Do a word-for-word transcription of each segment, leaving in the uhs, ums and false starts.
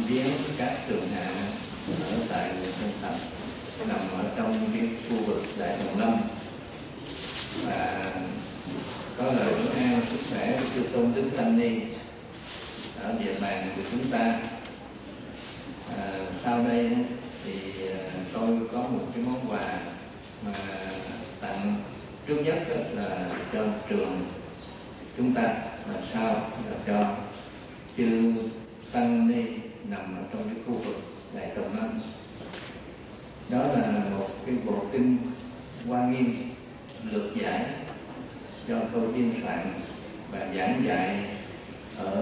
viếng các trường hạ ở tại huyện Tân Thành, nằm ở trong cái khu vực Đại Đồng Lâm, và có lời chúc an sức khỏe của chư tôn đức tăng ni ở địa bàn của chúng ta. À, sau đây thì tôi có một cái món quà mà tặng trước nhất là cho trường chúng ta, và sau là cho chư tăng ni nằm ở trong cái khu vực Đại Đồng Lâm. Đó là một cái bộ kinh Hoa Nghiêm lược giải do tôi biên soạn và giảng dạy ở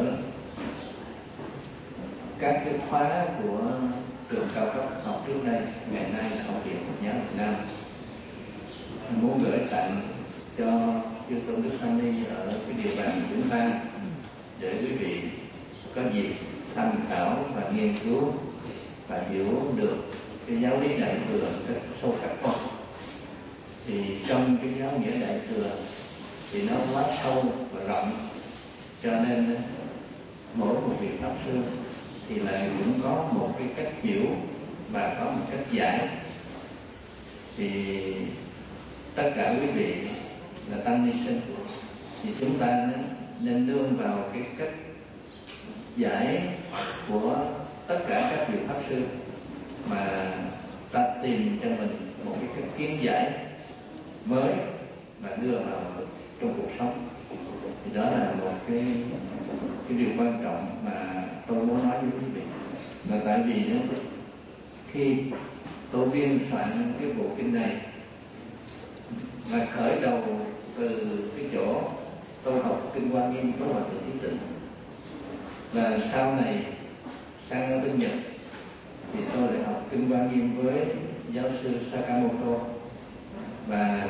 các cái khóa của trường cao cấp học trước đây, ngày nay là Học viện Phật giáo Việt Nam. Muốn gửi tặng cho chư tôn đức tăng ni ở cái địa bàn của chúng ta để quý vị có dịp tham khảo và nghiên cứu và hiểu được cái giáo lý Đại Thừa một cách sâu sắc hơn. Thì trong cái giáo nghĩa Đại Thừa thì nó quá sâu và rộng, cho nên mỗi một vị pháp sư thì lại cũng có một cái cách hiểu và có một cách giải. Thì tất cả quý vị là tăng ni sinh thì chúng ta nên nương vào cái cách giải của tất cả các vị pháp sư mà ta tìm cho mình một cái cách kiến giải mới và đưa vào trong cuộc sống. Thì đó là một cái cái điều quan trọng mà tôi muốn nói với quý vị. Là tại vì đó, khi tôi biên soạn cái bộ kinh này mà khởi đầu từ cái chỗ tôi học kinh Hoa Nghiêm có Hòa Thượng Trí Tịnh, và sau này sang ở bên Nhật thì tôi lại học kinh Hoa Nghiêm với giáo sư Sakamoto, và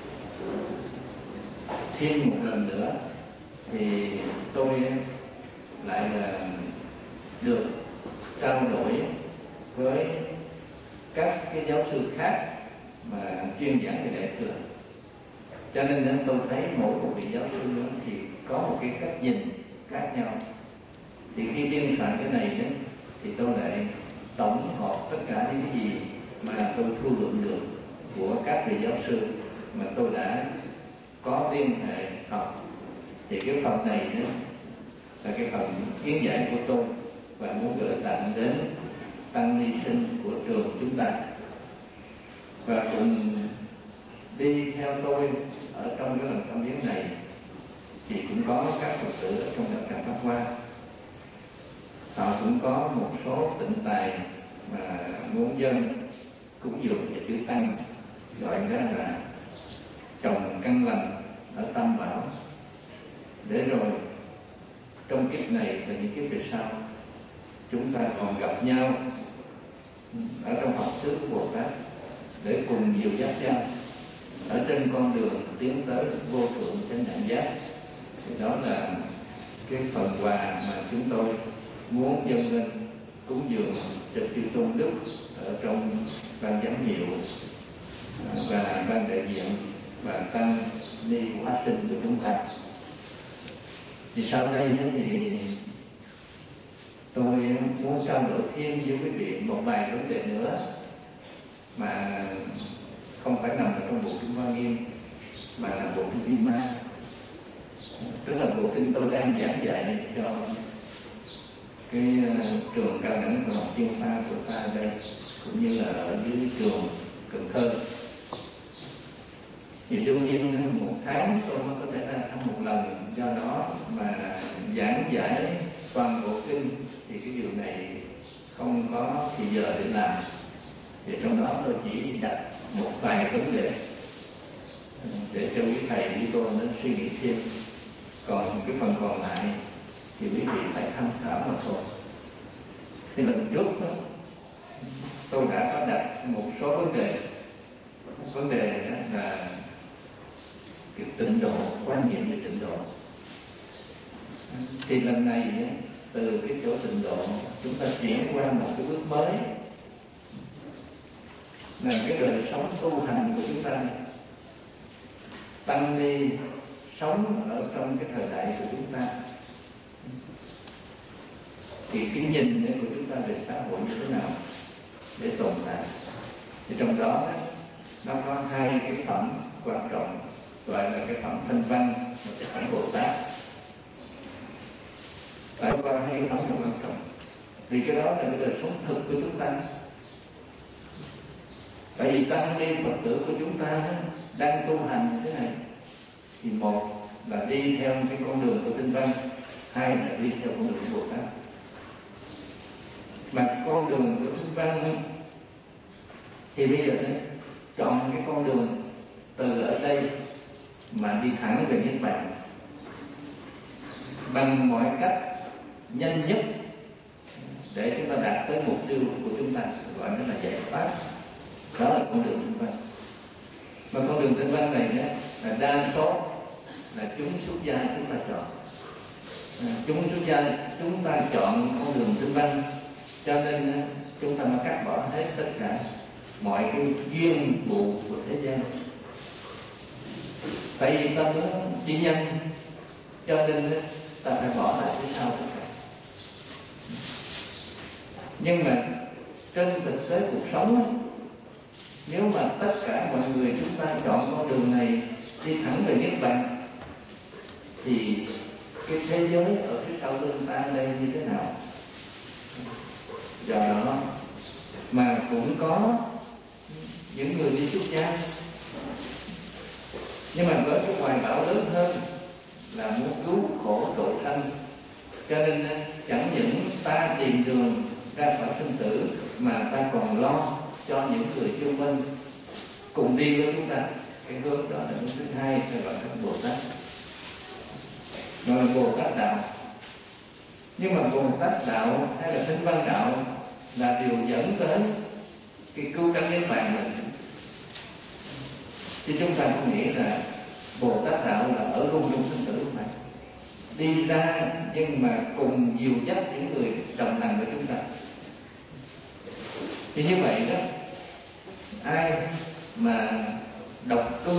thêm một lần nữa thì tôi lại là được trao đổi với các cái giáo sư khác mà chuyên giảng về Đại Thừa. Cho nên tôi thấy mỗi một vị giáo sư thì có một cái cách nhìn khác nhau. Thì khi biên soạn cái này đấy, thì tôi lại tổng hợp tất cả những cái gì mà tôi thu lượm được của các vị giáo sư mà tôi đã có liên hệ học. Thì cái phần này đó là cái phần kiến giải của tôi và muốn gửi tặng đến tăng ni sinh của trường chúng ta. Và cùng đi theo tôi ở trong cái lần thăm viếng này thì cũng có các Phật tử ở trong đạo tràng Pháp Hoa. Họ cũng có một số tịnh tài mà muốn dân cúng dường về chư tăng, gọi đó là trồng căn lành ở Tam Bảo, để rồi trong kiếp này và những kiếp về sau chúng ta còn gặp nhau ở trong học xứ của Bồ Tát để cùng dìu dắt nhau ở trên con đường tiến tới vô thượng chánh đẳng giác. Thì đó là cái phần quà mà chúng tôi muốn dâng lên cúng dường cho chư tôn đức ở trong ban giám hiệu và ban đại diện và tăng ni hóa sinh của chúng ta. Thì sau đây thì tôi muốn trao đổi thêm với quý vị một vài vấn đề nữa mà không phải nằm ở trong bộ kinh Hoa Nghiêm mà là bộ kinh Vi Ma, tức là bộ kinh tôi đang giảng dạy cho cái trường cao đẳng của học chuyên khoa của ta ở đây, cũng như là ở dưới trường Cần Thơ. Thì đương nhiên một tháng tôi mới có thể ra thăm một lần, do đó mà giảng giải toàn bộ kinh thì cái điều này không có thì giờ để làm. Thì trong đó tôi chỉ đặt một vài vấn đề để cho quý thầy với cô nó suy nghĩ thêm. Còn cái phần còn lại thì quý vị phải tham khảo mà thôi. Thì lần trước đó, tôi đã có đặt một số vấn đề. Vấn đề đó là cái tịnh độ, quan niệm về tịnh độ. Thì lần này từ cái chỗ tịnh độ chúng ta chuyển qua một cái bước mới, là cái đời sống tu hành của chúng ta. Tăng ni sống ở trong cái thời đại của chúng ta thì cái nhìn của chúng ta về xã hội như thế nào để tồn tại. Thì trong đó nó có hai cái phẩm quan trọng, gọi là cái phẩm Thanh Văn và cái phẩm Bồ Tát. Phải qua hai cái phẩm là quan trọng, vì cái đó là cái đời sống thực của chúng ta. Tại vì tăng ni Phật tử của chúng ta đang tu hành như thế này, thì một là đi theo cái con đường của Tinh Văn, hai là đi theo con đường của Bồ Tát. Mà con đường của Tinh Văn thì bây giờ đấy, chọn cái con đường từ ở đây mà đi thẳng về Niết Bàn bằng mọi cách nhanh nhất để chúng ta đạt tới mục tiêu của chúng ta, gọi nó là giải pháp. Đó là con đường Tinh Văn. Mà con đường Tinh Văn này đó, là đa số là chúng xuất gia chúng ta chọn. À, chúng xuất gia chúng ta chọn con đường Tinh Văn, cho nên chúng ta mới cắt bỏ hết tất cả mọi cái duyên vụ của thế gian. Tại vì ta muốn đi nhanh, cho nên ta phải bỏ lại phía sau tất cả. Nhưng mà trên thực tế cuộc sống, nếu mà tất cả mọi người chúng ta chọn con đường này đi thẳng về Niết Bàn, thì cái thế giới ở phía sau lưng ta đây như thế nào? Do đó mà cũng có những người đi xuất gia, nhưng mà với cái hoài bão lớn hơn là muốn cứu khổ độ sanh, cho nên chẳng những ta tìm đường ra khỏi sinh tử, mà ta còn lo cho những người xung quanh cùng đi với chúng ta. Cái hướng đó là hướng thứ hai, gọi là Bồ Tát, gọi là Bồ Tát đạo. Nhưng mà Bồ Tát đạo hay là Tinh Văn đạo là điều dẫn tới cái cứu cánh Niết Bàn mình. Thì chúng ta không nghĩ là Bồ Tát đạo là ở rung rung sinh tử mà đi ra, nhưng mà cùng dìu dắt những người đồng hành với chúng ta. Thì như vậy đó, ai mà độc cư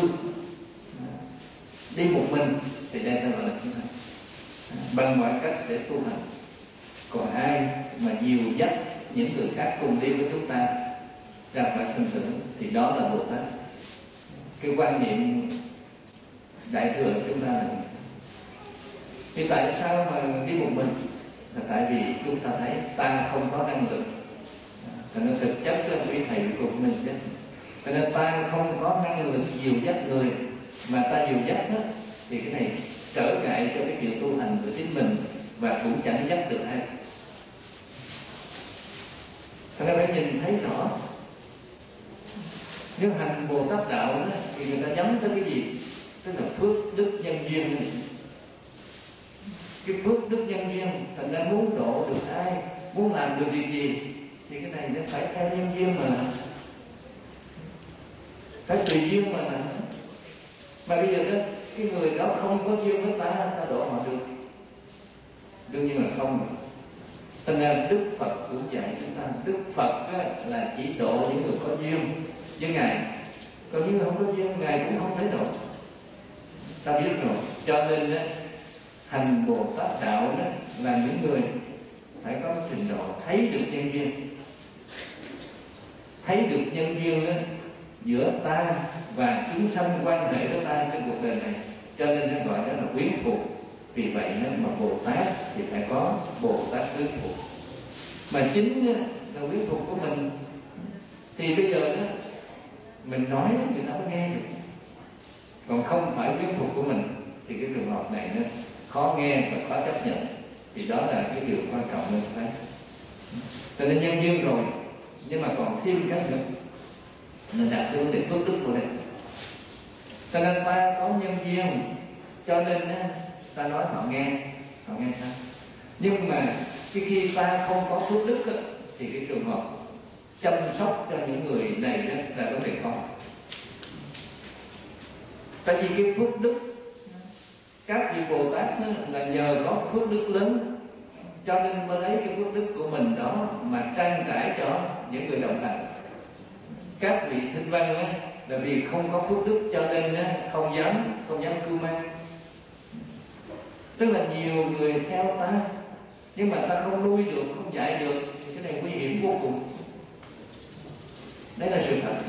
đi một mình thì đây ta gọi là tu hành, bằng mọi cách để tu hành. Còn ai mà dìu dắt những người khác cùng đi với chúng ta ra khỏi sinh tử thì đó là Bồ Tát. Cái quan niệm đại thừa của chúng ta là thì tại sao mà đi một mình? Là tại vì chúng ta thấy ta không có năng lực. Cho nên thực chất là quý thầy của mình chứ. Cho nên ta không có năng lực dìu dắt người, mà ta dìu dắt đó, thì cái này trở ngại cho cái chuyện tu hành của chính mình, và cũng chẳng dắt được ai. Cho nên phải nhìn thấy rõ. Nếu hành Bồ Tát đạo đó, thì người ta nhắm tới cái gì? Tức là phước đức nhân duyên này. Cái phước đức nhân duyên, thành ra muốn độ được ai, muốn làm được việc gì, thì cái này nó phải theo nhân duyên mà làm, phải tùy duyên mà làm. Mà bây giờ đó, cái người đó không có duyên với ta, ta độ họ được? Đương nhiên là không. Thành ra Đức Phật cũng dạy chúng ta, Đức Phật là chỉ độ những người có duyên với Ngài, còn những người không có duyên Ngài cũng không thể độ. Ta biết rồi. Cho nên đó, hành Bồ Tát đạo đó là những người phải có trình độ thấy được nhân duyên, thấy được nhân duyên đó, giữa ta và chúng sanh quan hệ với ta trên cuộc đời này. Cho nên nó gọi đó là quyến thuộc. Vì vậy nếu mà Bồ Tát thì phải có Bồ Tát quyến thuộc. Mà chính là quyến thuộc của mình, thì bây giờ đó mình nói người ta mới nghe được. Còn không phải quyến thuộc của mình thì cái trường hợp này nó khó nghe và khó chấp nhận. Thì đó là cái điều quan trọng mình phải. Cho nên nhân duyên rồi, nhưng mà còn thêm cái nữa, mình đặt cái vấn đề phước đức của mình. Cho nên ta có nhân duyên, cho nên ta nói họ nghe, họ nghe sao? Nhưng mà cái khi ta không có phước đức đó, thì cái trường hợp chăm sóc cho những người này đó là vấn đề khó. Tại vì cái phước đức, các vị Bồ Tát là nhờ có phước đức lớn, cho nên mới lấy cái phước đức của mình đó mà trang trải cho những người đồng hành. Các vị Tinh Văn á, là vì không có phước đức cho nên á, không dám không dám cưu mang. Tức là nhiều người theo ta, nhưng mà ta không nuôi được, không dạy được thì cái này nguy hiểm vô cùng. Đấy là sự thật.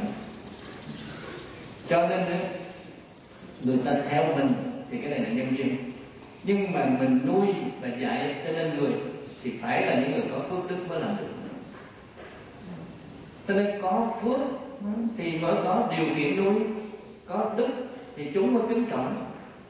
Cho nên người ta theo mình thì cái này là nhân duyên, nhưng mà mình nuôi và dạy cho nên người thì phải là những người có phước đức mới làm được. Cho nên có phước thì mới có điều kiện nuôi, có đức thì chúng mới kính trọng.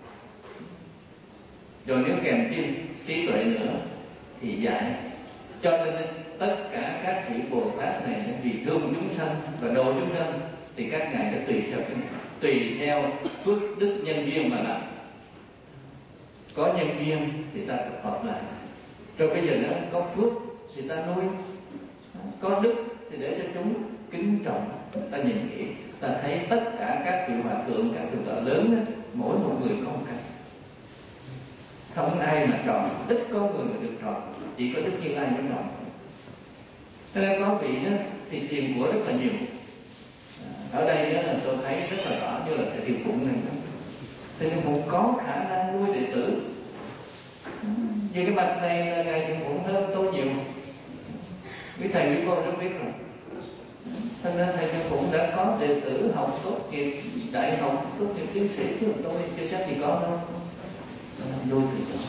Rồi nếu kèm thêm trí tuệ nữa thì dạy. Cho nên tất cả các vị Bồ Tát này vì thương chúng sanh và độ chúng sanh thì các ngài đã tùy theo tùy theo phước đức nhân duyên mà làm. Có nhân duyên thì ta tập hợp lại, rồi bây giờ nó có phước thì ta nuôi, có đức thì để cho chúng kính trọng. Ta nhìn kỹ, ta thấy tất cả các vị hòa thượng, các thượng tọa lớn đó, mỗi một người có một cái, không ai mà tròn, ít có người mà được tròn, chỉ có Đức Như Lai mới tròn. Cho nên có vị đó thì tiền của rất là nhiều. Ở đây đó là tôi thấy rất là rõ, như là thầy Thiều Phụng này, thầy Thiều Phụng có khả năng nuôi đệ tử. Vì cái mặt này là ngài Thiều Phụng hơn tôi nhiều, quý thầy quý cô rất biết rồi. Cho nên thầy Thiều Phụng đã có đệ tử học tốt nghiệp đại học, tốt nghiệp tiến sĩ, chứ tôi chưa chắc gì có đâu. Nuôi thì có.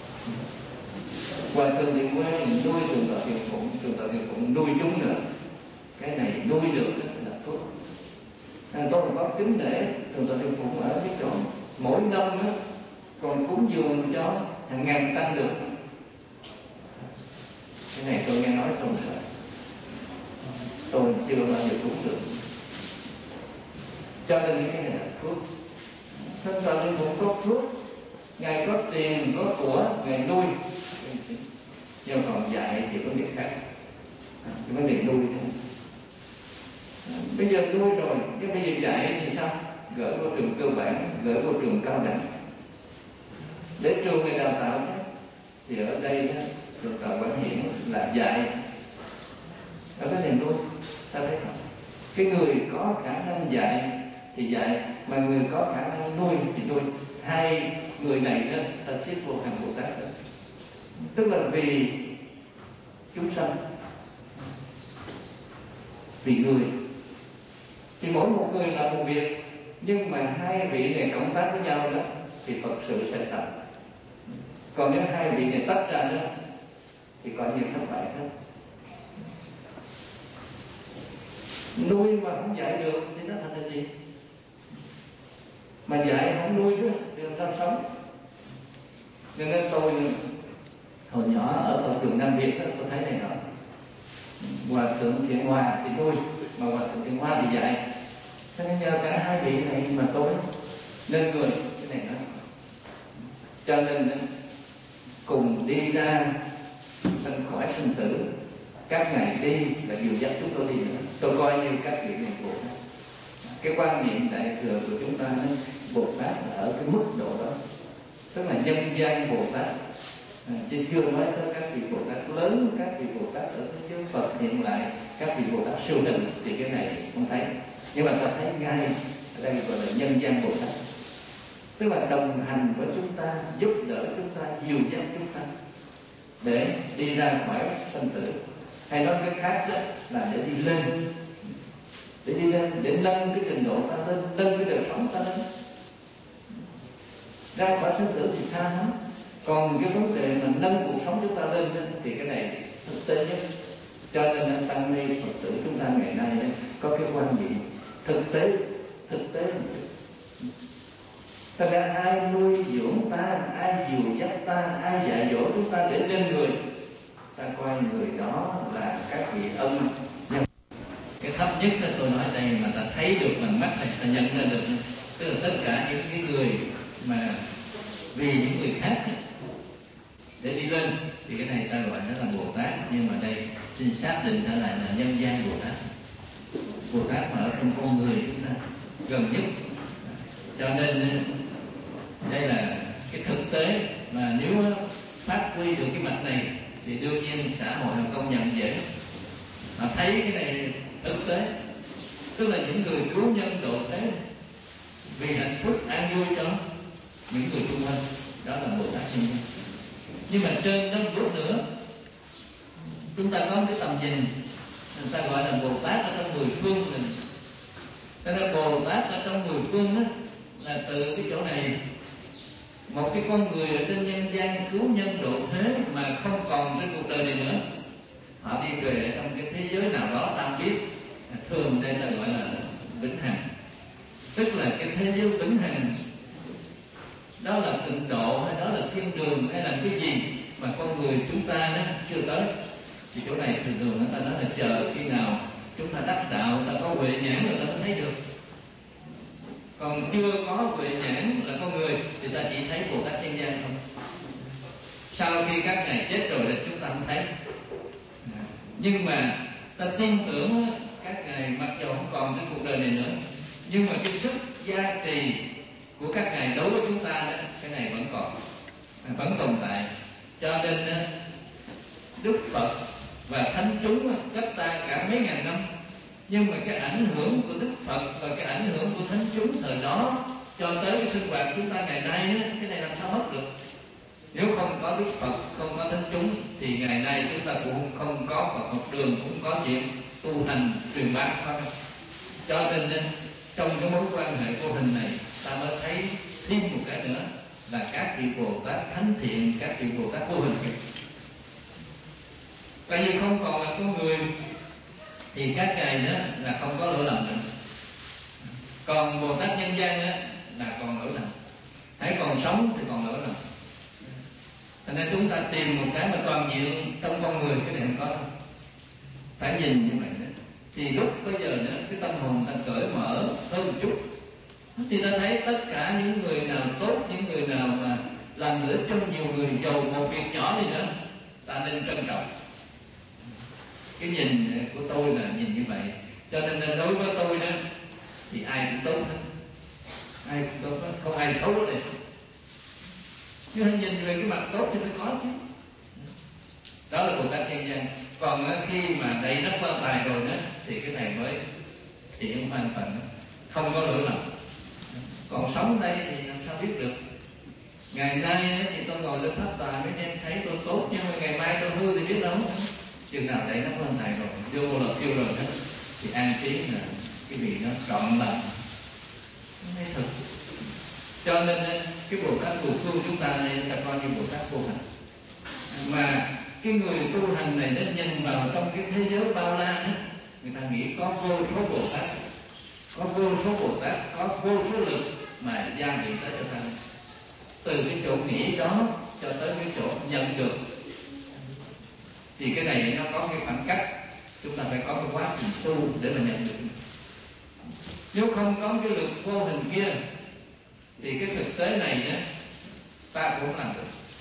Hòa thượng thì quê nuôi Thượng tọa Thiều Phụng, Thượng tọa Thiều Phụng nuôi chúng nữa. Cái này nuôi được là tốt. À, tôi còn có kính nể Thượng tọa Thiều Phụng ở cái chỗ mỗi năm đó, còn cúng dường cho hàng ngàn tăng được. Cái này tôi nghe nói không sợ, tôi chưa bao giờ cúng được. Cho nên cái này là phước. Thượng tọa Thiều Phụng có phước, ngài có tiền có của, ngài nuôi. Nhưng còn dạy thì có việc khác, cái vấn đề nuôi nữa. Bây giờ nuôi rồi, nhưng bây giờ dạy thì sao? Gửi vô trường cơ bản, gửi vô trường cao đẳng, để trường người đào tạo chứ. Thì ở đây đó, Thượng tọa Quảng Hiển là dạy, ở cái nền nuôi. Ta thấy không? Cái người có khả năng dạy thì dạy, mà người có khả năng nuôi thì nuôi. Hai người này đó, ta xếp vô hàng Bồ Tát đó. Tức là vì chúng sanh, vì người. Thì mỗi một người làm một việc, nhưng mà hai vị này cộng tác với nhau đó thì Phật sự sẽ thành. Còn nếu hai vị này tách ra đó thì coi như thất bại hết. Nuôi mà không dạy được thì nó thành là gì? Mà dạy không nuôi đó thì làm sao sống? Nên nên tôi hồi nhỏ ở tổ trường Nam Việt đó, tôi thấy này nọ. Hòa thượng Thiện Hòa thì nuôi, mà Hòa thượng Thiện Hoa thì dạy. Cho nên nhờ cả hai vị này mà tôi nên người cái này đó. Cho nên cùng đi ra sanh khỏi sinh tử, các ngài đi là dìu dắt chúng tôi đi nữa. Tôi coi như các vị này Bồ Tát. Cái quan niệm đại thừa của chúng ta nó Bồ Tát là ở cái mức độ đó, tức là nhân gian Bồ Tát. À, chứ chưa nói tới các vị Bồ Tát lớn, các vị Bồ Tát ở thế giới Phật hiện lại, các vị Bồ Tát siêu hình thì cái này không thấy. Nhưng mà ta thấy ngay ở đây gọi là nhân gian Bồ Tát, tức là đồng hành với chúng ta, giúp đỡ chúng ta, dìu dắt chúng ta để đi ra khỏi sanh tử. Hay nói cái khác đó là để đi lên, để đi lên, để nâng cái trình độ ta lên, nâng cái đời sống ta lên. Ra khỏi sanh tử thì xa lắm. Còn cái vấn đề mà nâng cuộc sống chúng ta lên thì cái này thực tế nhất. Cho nên tăng ni Phật tử chúng ta ngày nay có cái quan niệm thực tế, thực tế. Thật ra ai nuôi dưỡng ta, ai dìu dắt ta, ai dạy dỗ chúng ta để lên người, ta coi người đó là các vị ân nhân. Cái thấp nhất là tôi nói đây mà ta thấy được bằng mắt này, ta nhận ra được, tức là tất cả những cái người mà vì những người khác để đi lên thì cái này ta gọi nó là Bồ Tát. Nhưng mà đây xin xác định trở lại là nhân gian Bồ Tát, Bồ Tát mà ở trong con người chúng ta gần nhất. Cho nên đây là cái thực tế mà nếu phát huy được cái mặt này thì đương nhiên xã hội là công nhận dễ. Họ thấy cái này thực tế, tức là những người cứu nhân độ thế vì hạnh phúc an vui cho những người xung quanh, đó là Bồ Tát sinh. Nhưng mà trên đó bước nữa chúng ta có một cái tầm nhìn, người ta gọi là Bồ Tát ở trong mười phương mình. Cho nên Bồ Tát ở trong mười phương đó là từ cái chỗ này, một cái con người ở trên nhân gian cứu nhân độ thế mà không còn trên cuộc đời này nữa, họ đi về trong cái thế giới nào đó ta biết, thường đây ta gọi là vĩnh hằng, tức là cái thế giới vĩnh hằng. Đó là tịnh độ hay đó là thiên đường hay là cái gì mà con người chúng ta đó chưa tới. Thì chỗ này thường thường người ta nói là chờ khi nào chúng ta đắc đạo, ta có huệ nhãn rồi ta mới thấy được. Còn chưa có huệ nhãn là con người thì ta chỉ thấy Bồ Tát nhân gian thôi. Sau khi các ngài chết rồi thì chúng ta không thấy. Nhưng mà ta tin tưởng các ngài mặc dù không còn trên cuộc đời này nữa, nhưng mà cái sức gia trì của các ngài đối với chúng ta đó, cái này vẫn còn, vẫn tồn tại. Cho nên Đức Phật và thánh chúng cách ta cả mấy ngàn năm, nhưng mà cái ảnh hưởng của Đức Phật và cái ảnh hưởng của thánh chúng thời đó cho tới cái sinh hoạt chúng ta ngày nay đó, cái này làm sao mất được. Nếu không có Đức Phật, không có thánh chúng thì ngày nay chúng ta cũng không có Phật học đường, cũng có chuyện tu hành truyền bá thôi. Cho nên trong cái mối quan hệ vô hình này, ta mới thấy thêm một cái nữa là các vị Bồ Tát thánh thiện, các vị Bồ Tát vô hình kìa. Tại vì không còn là con người thì các ngài đó là không có lỗi lầm nữa. Còn Bồ Tát nhân gian đó là còn lỗi lầm, hãy còn sống thì còn lỗi lầm. Thành nên chúng ta tìm một cái mà toàn diện trong con người, cái này không có đâu. Phải nhìn như vậy đó. Thì lúc bây giờ đó, cái tâm hồn ta cởi mở hơn một chút, thì ta thấy tất cả những người nào tốt, những người nào mà làm lợi trong nhiều người, giàu một việc nhỏ gì nữa, ta nên trân trọng. Cái nhìn của tôi là nhìn như vậy. Cho nên là đối với tôi đó thì ai cũng tốt hết, ai cũng tốt hết, không ai xấu hết. Nhưng nhìn về cái mặt tốt thì mới có chứ. Đó là Bồ Tát nhân gian. Còn khi mà đầy nắp quan tài rồi đó thì cái này mới thiện hoàn toàn, không có lỗi lầm. Còn sống đây thì làm sao biết được. Ngày nay thì tôi ngồi lên tháp tài mấy em thấy tôi tốt, nhưng mà ngày mai tôi hư thì biết đâu. Chừng nào đầy nắp quan tài rồi, vô là kêu rồi đó thì an trí là cái vị nó trọn lành, nó thực. Cho nên cái Bồ Tát mười phương chúng ta này ta coi như Bồ Tát vô hành. Mà cái người tu hành này nó nhìn vào trong cái thế giới bao la đó, người ta nghĩ có vô số Bồ Tát, có vô số Bồ Tát, có vô số lực mà gia vị tới cho ta. Từ cái chỗ nghĩ đó cho tới cái chỗ nhận được thì cái này nó có cái khoảng cách, chúng ta phải có cái quá trình tu để mà nhận được. Nếu không có cái lực vô hình kia thì cái thực tế này á ta cũng không làm được.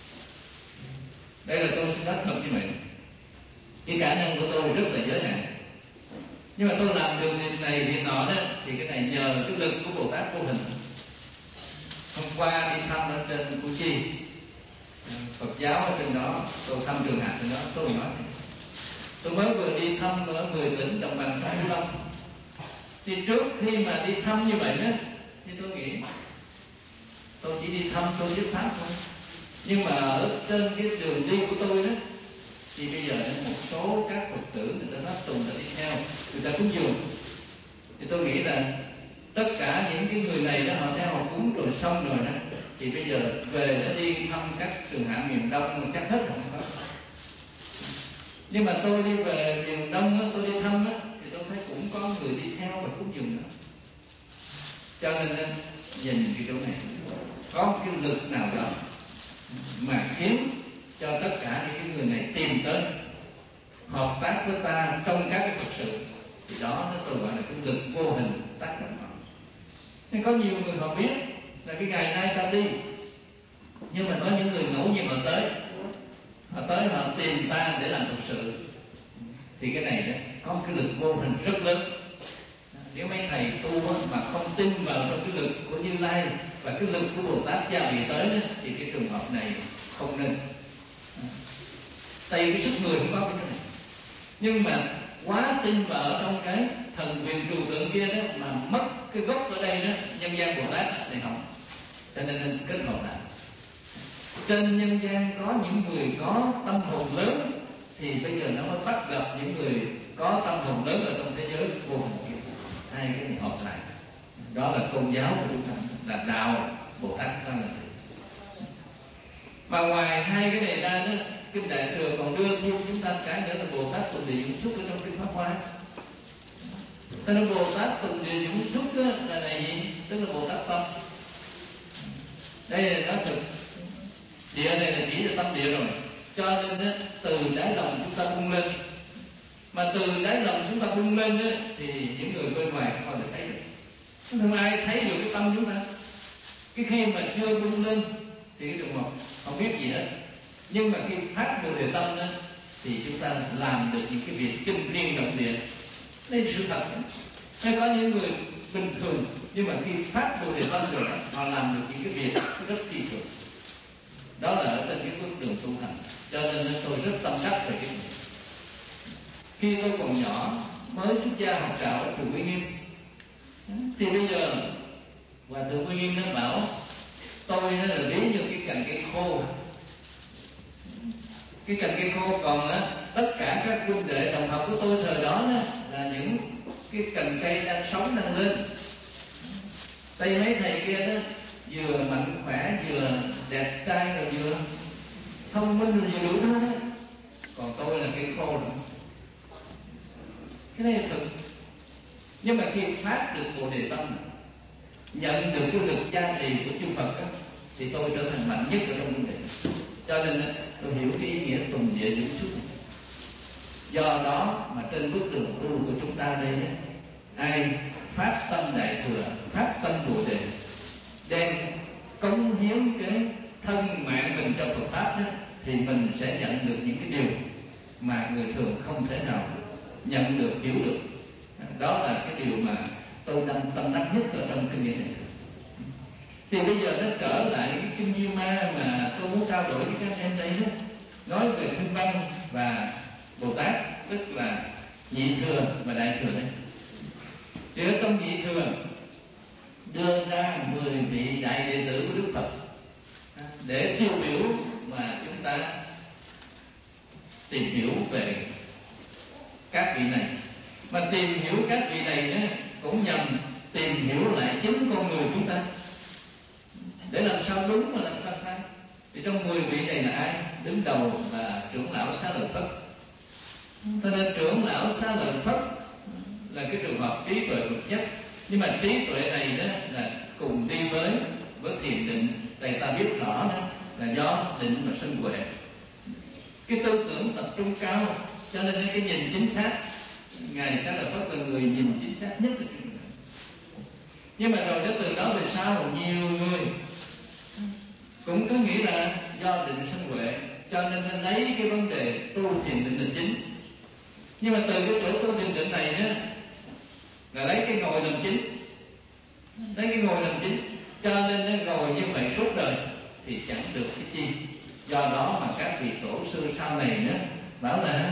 Đây là tôi xin nói thật như vậy. Cái khả năng của tôi rất là giới hạn, nhưng mà tôi làm được việc này việc nọ đó thì cái này nhờ cái lực của Bồ Tát vô hình. Hôm qua đi thăm ở trên Củ Chi, Phật giáo ở trên đó, tôi thăm trường hạt trên đó, tôi nói tôi mới vừa đi thăm ở mười tỉnh đồng bằng sông Cửu Long. Thì trước khi mà đi thăm như vậy đó thì tôi nghĩ tôi chỉ đi thăm tôi viết pháp thôi, nhưng mà ở trên cái đường đi của tôi đó thì bây giờ một số các Phật tử người ta tháp tùng, người ta đi theo, người ta cúng dường. Thì tôi nghĩ là tất cả những cái người này đó họ theo họ cúng rồi xong rồi đó thì bây giờ về để đi thăm các trường hạ miền Đông chắc hết không có. Nhưng mà tôi đi về miền Đông đó, tôi đi thăm đó, thì tôi thấy cũng có người đi theo và cúng dường nữa. Cho nên nhìn cái chỗ này có một cái lực nào đó mà khiến cho tất cả những cái người này tìm tới hợp tác với ta trong các cái Phật sự, thì đó nó tôi gọi là cái lực vô hình tác động họ. Nên có nhiều người họ biết là cái ngày nay ta đi, nhưng mà có những người ngẫu nhiên họ tới, họ tới họ tìm ta để làm Phật sự, thì cái này đó có một cái lực vô hình rất lớn. Nếu mấy thầy tu mà không tin vào trong cái lực của Như Lai và cái lực của Bồ Tát gia vị tới đó, thì cái trường hợp này không nên. Tại vì cái sức người không có cái này, nhưng mà quá tin vào ở trong cái thần quyền trừu tượng kia đó mà mất cái gốc ở đây đó, nhân gian Bồ Tát thì không. Cho nên nên kết hợp lại. Trên nhân gian có những người có tâm hồn lớn thì bây giờ nó mới bắt gặp những người có tâm hồn lớn ở trong thế giới vô cùng kiếp. Hai cái này hợp lại, đó là tôn giáo của chúng ta, là đạo Bồ Tát ta là. Mà ngoài hai cái này ra đó, kinh Đại Thừa còn đưa thêm chúng ta cái nữa là Bồ Tát Tùng Địa Dụng Xúc ở trong kinh Pháp Hoa. Thế nên Bồ Tát Tùng Địa Dụng Xúc đó là này gì? Tức là Bồ Tát tâm. Đây là nói thực, địa này là chỉ là tâm địa rồi. Cho nên đó, từ đáy lòng chúng ta bung lên, mà từ đáy lòng chúng ta bung lên đó, thì những người bên ngoài không bao giờ thấy được. Không ai thấy được cái tâm chúng ta. Cái khi mà chưa bung lên thì cái trường hợp không biết gì hết. Nhưng mà khi phát Bồ Đề tâm đó, thì chúng ta làm được những cái việc kinh thiên động địa. Đây là sự thật. Hay có những người bình thường, nhưng mà khi phát Bồ Đề tâm rồi, họ làm được những cái việc rất phi thường. Đó là ở trên cái bước đường tu hành. Cho nên tôi rất tâm đắc về cái này. Khi tôi còn nhỏ, mới xuất gia học đạo ở chùa Quy Nghiêm, thì bây giờ Hòa thượng Quy Nghiêm nó bảo tôi là ví như cái cành cây khô. Cái cành cây khô, còn á, tất cả các huynh đệ đồng học của tôi thời đó á, là những cái cành cây đang sống đang lên. Đây mấy thầy kia đó vừa mạnh khỏe, vừa đẹp trai, rồi vừa thông minh, rồi vừa đủ thứ đó. Còn tôi là cây khô rồi. Cái này là thực. Nhưng mà khi phát được Bồ Đề tâm, nhận được cái lực gia trì của chư Phật đó, thì tôi trở thành mạnh nhất ở trong vấn đề. Cho nên tôi hiểu cái ý nghĩa Tùng Địa Dụng Xúc. Do đó mà trên bước đường tu của chúng ta đây, ai phát tâm Đại Thừa, phát tâm Bồ Đề, đem cống hiến cái thân mạng mình cho Phật pháp đó, thì mình sẽ nhận được những cái điều mà người thường không thể nào nhận được, hiểu được. Đó là cái điều mà tôi đang tâm đắc nhất ở trong kinh nghiệm này. Thì bây giờ nó trở lại cái kinh Di Ma mà tôi muốn trao đổi với các em đây đó, nói về Kinh Văn và Bồ Tát, tức là Nhị Thừa và Đại Thừa đấy. Thì ở trong Nhị Thừa đưa ra mười vị đại đệ tử của Đức Phật để tiêu biểu mà chúng ta tìm hiểu về các vị này. Mà tìm hiểu các vị này đó, cũng nhằm tìm hiểu lại chính con người chúng ta, để làm sao đúng và làm sao sai. Thì trong mười vị này là ai? Đứng đầu là trưởng lão Xá Lợi Phất. Cho nên trưởng lão Xá Lợi Phất là cái trường hợp trí tuệ bậc nhất. Nhưng mà trí tuệ này đó là cùng đi với với thiền định. Tại ta biết rõ đó là do định mà sinh huệ. Cái tư tưởng tập trung cao, cho nên cái nhìn chính xác. Ngài Xá Lợi Phất là người nhìn chính xác nhất. Nhưng mà rồi đến từ đó về sau, nhiều người cũng cứ nghĩ là do định sinh huệ, cho nên nên lấy cái vấn đề tu thiền định là chính. Nhưng mà từ cái chỗ tu thiền định này đó là lấy cái ngồi làm chính, lấy cái ngồi làm chính, cho nên nó ngồi như vậy suốt đời thì chẳng được cái chi. Do đó mà các vị tổ sư sau này đó bảo là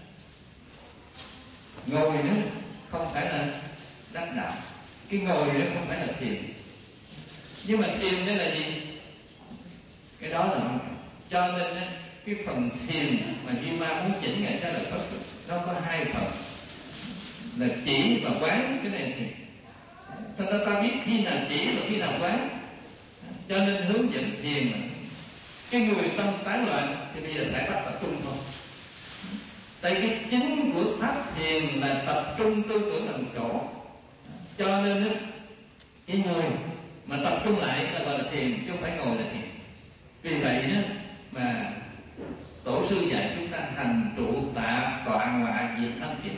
ngồi đó không phải là đắc đạo, cái ngồi đó không phải là thiền. Nhưng mà thiền đây là gì? Cái đó là cho nên cái phần thiền mà Di Ma muốn chỉnh Ngài Xá Lợi Phất nó có hai phần là chỉ và quán. Cái này thì ta ta biết khi nào chỉ và khi nào quán, cho nên hướng dẫn thiền. Cái người tâm tán loạn thì bây giờ phải bắt tập trung thôi. Tại cái chính của pháp thiền là tập trung tư tưởng làm chỗ, cho nên cái người mà tập trung lại là gọi là thiền, chứ không phải ngồi là thiền. Vì vậy đó mà tổ sư dạy chúng ta hành trụ tạ tọa ngọa diệt tham thiền.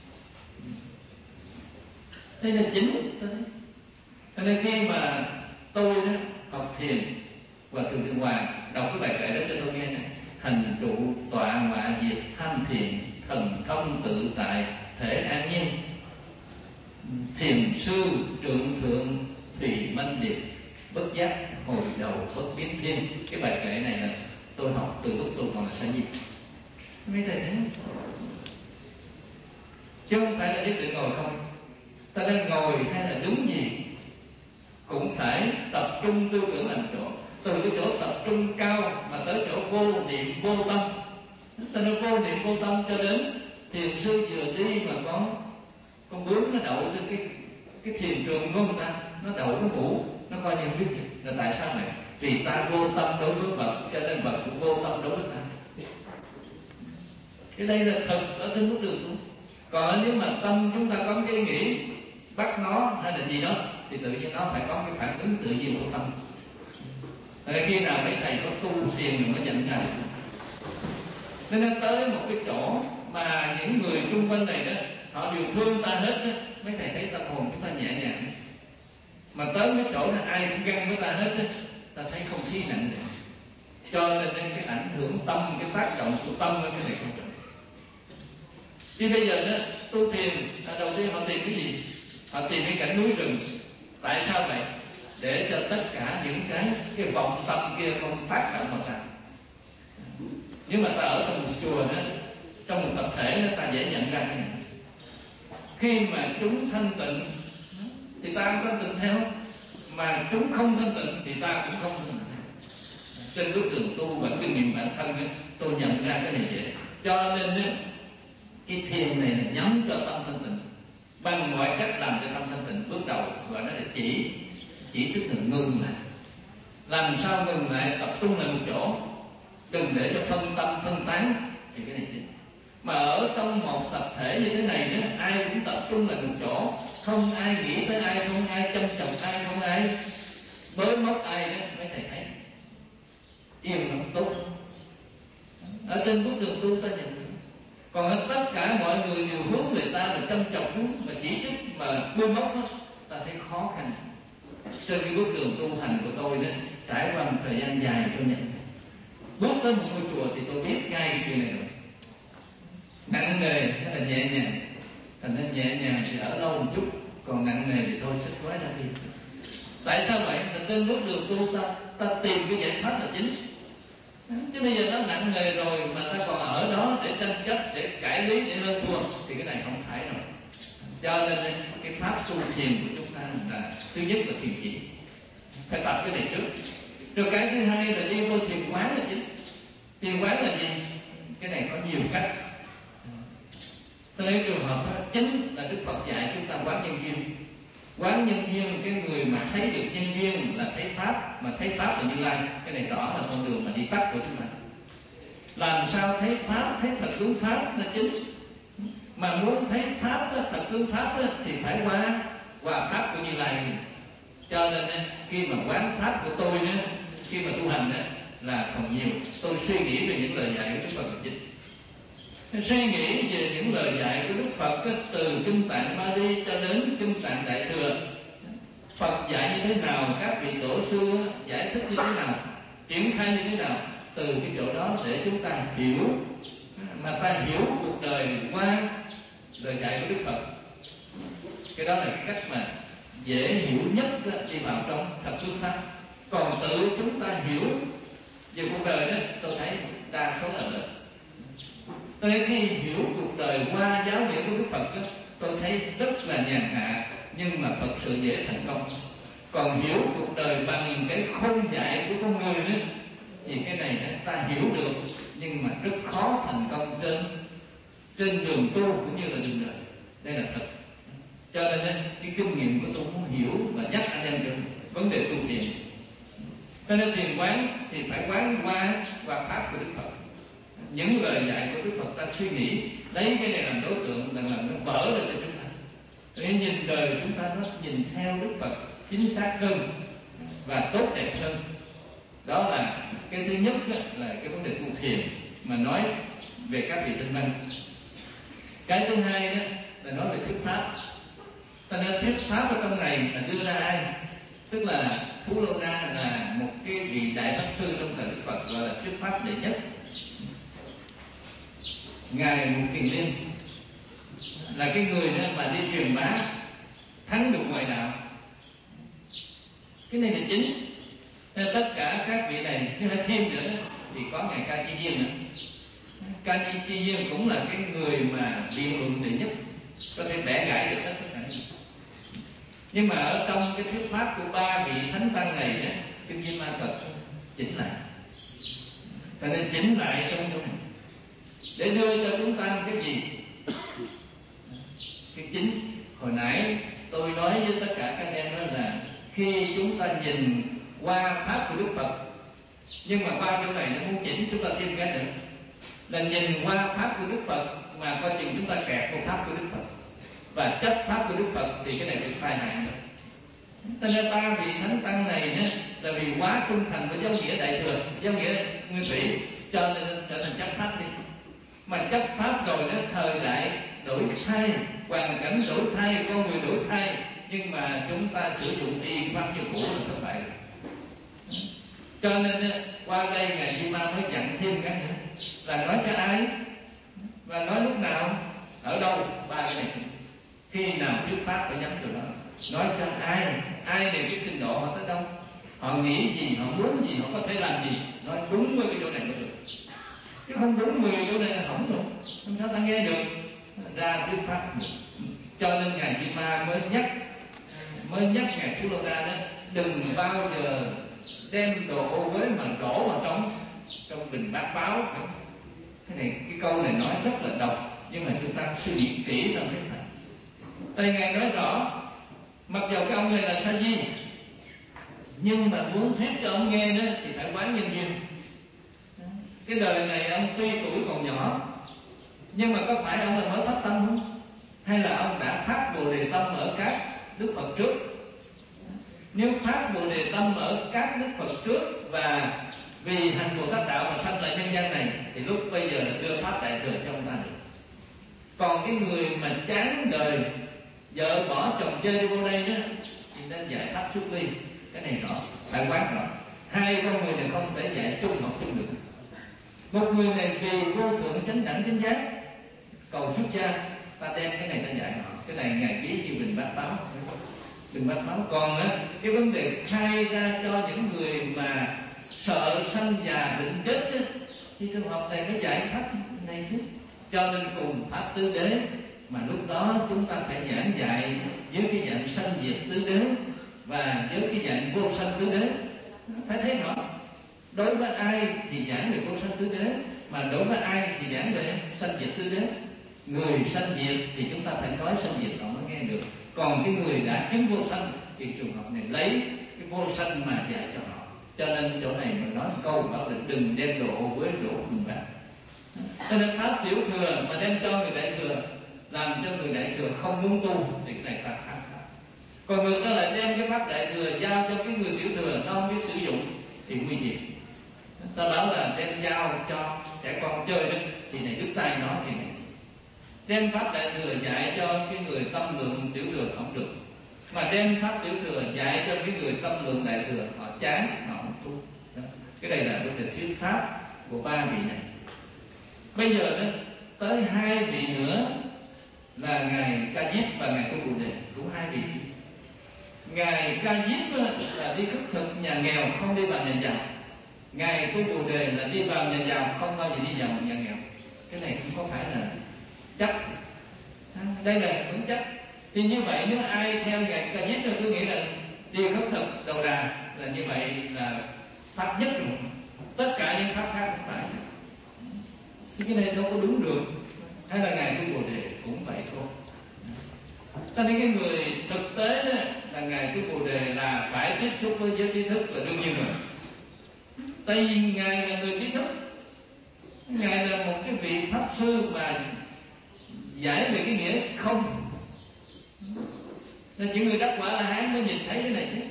Đây là chính. Cho nên khi mà tôi đó học thiền, và Thượng Thượng Hoàng đọc cái bài kệ đó cho tôi nghe này: hành trụ tọa ngọa diệt tham thiền, thần thông tự tại thể an nhiên, thiền sư trượng thượng thủy manh điệp, bất giác hồi đầu bất biến thiên. Cái bài kệ này là tôi học từ lúc tôi còn là sinh viên. Mấy thầy thấy chứ không phải là nhất định ngồi không. Ta đang ngồi hay là đứng gì cũng phải tập trung tư tưởng làm chỗ. Từ cái chỗ tập trung cao mà tới chỗ vô niệm vô tâm ta nó vô niệm vô tâm cho đến thiền sư vừa đi mà có con bướm nó đậu trên cái cái thiền trường của người ta, nó đậu nó ngủ, nó coi như biết gì. Là tại sao này? Vì ta vô tâm đối với Phật, cho nên Phật cũng vô tâm đối với ta. Cái đây là thật ở trên bước đường tu. Còn nếu mà tâm chúng ta có cái nghĩ bắt nó hay là gì đó, thì tự nhiên nó phải có cái phản ứng tự nhiên của tâm. Rồi khi nào mấy thầy có tu thiền rồi mới nhận ra. Nên nó tới một cái chỗ mà những người xung quanh này đó, họ đều thương ta hết đó. Mấy thầy thấy tâm hồn chúng ta nhẹ nhàng. Mà tới cái chỗ này ai cũng găng với ta hết đó, ta thấy không khí nặng nề. Cho nên cái ảnh hưởng tâm, cái tác động của tâm ở cái này không trọng. Chứ bây giờ đó, tu thiền, đầu tiên họ tìm cái gì? Họ tìm cái cảnh núi rừng. Tại sao vậy? Để cho tất cả những cái cái vọng tâm kia không tác động vào ta. Nếu mà ta ở trong một chùa đó, trong một tập thể đó, ta dễ nhận ra cái này. Khi mà chúng thanh tịnh thì ta cũng thanh tịnh theo, mà chúng không thanh tịnh thì ta cũng không thanh tịnh. Trên bước đường tu và kinh nghiệm bản thân ấy, tôi nhận ra cái này dễ. Cho nên ấy, cái thiền này là nhắm cho tâm thanh tịnh, bằng mọi cách làm cho tâm thanh tịnh. Bước đầu gọi nó là chỉ chỉ tức là ngừng lại. Làm sao ngừng lại, tập trung lại một chỗ, đừng để cho phân tâm phân tán, thì cái này chính. Mà ở trong một tập thể như thế này đó, ai cũng tập trung lại một chỗ, không ai nghĩ tới ai, không ai chăm chọc ai, không ai bới móc ai đó, mấy thầy thấy yên lặng tốt. Ở trên bước đường tu ta nhận. Còn ở tất cả mọi người đều hướng người ta mà chăm chọc hướng, mà chỉ trích, mà bới móc đó, ta thấy khó khăn. Trên cái bước đường tu hành của tôi đó, trải qua một thời gian dài tôi nhận. Bước tới một ngôi chùa thì tôi biết ngay cái chuyện này rồi. Nặng nề hay là nhẹ nhàng. Thành nên nhẹ nhàng thì ở lâu một chút, còn nặng nề thì thôi xích quá ra đi. Tại sao vậy? Là trên bước đường tu ta ta tìm cái giải pháp là chính. Chứ bây giờ nó nặng nề rồi mà ta còn ở đó để tranh chấp, để cãi lý, để hơn thua, thì cái này không phải rồi. Cho nên cái pháp tu thiền của chúng ta là thứ nhất là thiền chỉ, phải tập cái này trước. Rồi cái thứ hai là đi vô thiền quán là chính. Thiền quán là gì? Cái này có nhiều cách. Tôi lấy trường hợp đó, chính là Đức Phật dạy chúng ta quán nhân duyên. Quán nhân duyên, cái người mà thấy được nhân duyên là thấy pháp, mà thấy pháp là Như Lai. Cái này rõ là con đường mà đi tắt của chúng ta. Làm sao thấy pháp, thấy thật tướng pháp là chính. Mà muốn thấy pháp đó, thật tướng pháp đó, thì phải qua qua pháp của Như Lai. Cho nên khi mà quán pháp của tôi đó, khi mà tu hành đó, là phần nhiều tôi suy nghĩ về những lời dạy của Đức Phật chính. Suy nghĩ về những lời dạy của Đức Phật đó, từ kinh Tạng Bali cho đến kinh Tạng Đại Thừa. Phật dạy như thế nào, các vị tổ sư giải thích như thế nào, triển khai như thế nào, từ cái chỗ đó để chúng ta hiểu, mà ta hiểu cuộc đời qua lời dạy của Đức Phật. Cái đó là cái cách mà dễ hiểu nhất đó, đi vào trong thật tướng pháp. Còn tự chúng ta hiểu về cuộc đời đó, tôi thấy đa số là lệch. Tôi khi hiểu cuộc đời qua giáo nghĩa của Đức Phật đó, tôi thấy rất là nhàn hạ, nhưng mà Phật sự dễ thành công. Còn hiểu cuộc đời bằng cái khôn dạy của con người đó, thì cái này đó, ta hiểu được, nhưng mà rất khó thành công trên trên đường tu cũng như là đường đời. Đây là thật. Cho nên cái kinh nghiệm của tôi muốn hiểu và nhắc anh em được vấn đề tu thiền. Cho nên thiền quán thì phải quán qua qua pháp của Đức Phật. Những lời dạy của Đức Phật ta suy nghĩ, lấy cái này làm đối tượng, là làm nó vỡ lên cho chúng ta. Để nhìn đời chúng ta nó nhìn theo Đức Phật chính xác hơn và tốt đẹp hơn. Đó là cái thứ nhất đó, là cái vấn đề tu thiền mà nói về các vị tinh văn. Cái thứ hai đó là nói về thuyết pháp. Ta nên thuyết pháp ở trong này là đưa ra ai? Tức là Phú Lô Na là một cái vị đại pháp sư trong thời Đức Phật, gọi là thuyết pháp đệ nhất. Ngài Mục Kiền Liên là cái người đó mà đi truyền bá thắng được ngoại đạo. Cái này là chính. Nên tất cả các vị này, nếu hay thêm nữa thì có ngài Ca Chi Diên nữa. Ca Chi Diên cũng là cái người mà biện luận đệ nhất, có thể bẻ gãy được hết tất cả. Nhưng mà ở trong cái thuyết pháp của ba vị thánh tăng này á, kinh Di Ma Phật chỉnh lại. Cho nên chỉnh lại trong trong này. để đưa cho chúng ta cái gì? Cái chính. Hồi nãy tôi nói với tất cả các em đó là khi chúng ta nhìn qua pháp của Đức Phật, nhưng mà ba chỗ này nó muốn chỉnh chúng ta thêm cái nữa là nhìn qua pháp của Đức Phật mà coi chừng chúng ta kẹt vào pháp của Đức Phật và chấp pháp của Đức Phật thì cái này bị tai nạn nữa. Cho nên ba vị thánh tăng này nữa là vì quá trung thành với giáo nghĩa đại thừa, giáo nghĩa nguyên thủy, cho nên trở thành chấp pháp đi. Mà chấp pháp rồi đó, thời đại đổi thay, hoàn cảnh đổi thay, con người đổi thay, nhưng mà chúng ta sử dụng y pháp như cũ là thất bại. Cho nên qua đây ngài Di Ma mới dặn thêm cái nữa là nói cho ai và nói lúc nào, ở đâu, ba cái này. Khi nào thuyết pháp phải nhắm từ đó, nói cho ai, ai này cái trình độ họ tới đâu, họ nghĩ gì, họ muốn gì, họ có thể làm gì, nói đúng với cái chỗ này mới được, chứ không đúng mười chỗ này là hỏng rồi, không sao ta nghe được ra thuyết pháp. Cho nên ngài Di Ma mới nhắc mới nhắc ngài Chú Lô Đa đó, đừng bao giờ đem đồ ô uế mà đổ vào trong trong bình bát báo. Cái này, cái câu này nói rất là độc, nhưng mà chúng ta suy nghĩ kỹ trong cái thành. Đây ngài nói rõ, mặc dù cái ông này là sa di, nhưng mà muốn thuyết cho ông nghe đó thì phải quán nhân duyên. Cái đời này ông tuy tuổi còn nhỏ, nhưng mà có phải ông là mới phát tâm không? Hay là ông đã phát Bồ Đề tâm ở các Đức Phật trước? Nếu phát Bồ Đề tâm ở các Đức Phật trước và vì hành Bồ Tát đạo mà sanh lại nhân gian này, thì lúc bây giờ là đưa pháp đại thừa cho ông ta được. Còn cái người mà chán đời, vợ bỏ chồng chơi đi vô đây đó, thì nên giải pháp xuất ly. Cái này rõ, phải quán rõ. Hai con người này không thể dạy chung học chung được. Một người này vì vô thượng chánh đẳng chánh giác cầu xuất gia, ta đem cái này ta dạy họ. Cái này ngài ví như bình bát báo, bình bát báo. Còn á, cái vấn đề khai ra cho những người mà sợ sanh già định chết á, thì trường hợp này mới dạy pháp này chứ. Cho nên cùng pháp tứ đế, mà lúc đó chúng ta phải giảng dạy với cái dạng sanh diệt tứ đế và với cái dạng vô sanh tứ đế. Phải thấy rõ, đối với ai thì giảng về vô sanh tứ đế, mà đối với ai thì giảng về sanh diệt tứ đế. Người sanh diệt thì chúng ta phải nói sanh diệt họ mới nghe được. Còn cái người đã chứng vô sanh thì trường hợp này lấy cái vô sanh mà dạy cho họ. Cho nên chỗ này mình nói câu bảo định đừng đem đồ với đổ cùng bạn. Cho nên pháp tiểu thừa mà đem cho người đại thừa, làm cho người đại thừa không muốn tu thì cái này ta khác pháp. Còn người ta lại đem cái pháp đại thừa giao cho cái người tiểu thừa nó không biết sử dụng thì nguy hiểm. Ta bảo là đem giao cho trẻ con chơi đó thì này đứt tay nó thì này. Đem pháp đại thừa dạy cho cái người tâm lượng tiểu thừa không được, mà đem pháp tiểu thừa dạy cho cái người tâm lượng đại thừa họ chán họ không tu. Cái đây là vấn đề thuyết pháp của ba vị này. Bây giờ đó tới hai vị nữa là ngài Ca Diếp và ngài Tu Bồ Đề, cũng hai vị. Ngài Ca Diếp là đi khất thực nhà nghèo, không đi vào nhà giàu. Ngài Tu Bồ Đề là đi vào nhà giàu, không bao giờ đi vào nhà nghèo. Cái này không có phải là chấp, đây là vững chấp. Thì như vậy nếu ai theo ngài Ca Diếp thì tôi nghĩ là đi khất thực đầu đà là như vậy là pháp nhất rồi. Tất cả những pháp khác không phải. Thì cái này đâu có đúng được. Hay là ngài Tu Bồ Đề cũng vậy thôi. Cho nên cái người thực tế đó, là ngài Tu Bồ Đề là phải tiếp xúc với giới trí thức là đương nhiên rồi. Tại vì ngài là người trí thức, ngài là một cái vị pháp sư mà giải về cái nghĩa không, nên những người đắc quả La Hán mới nhìn thấy cái này chứ.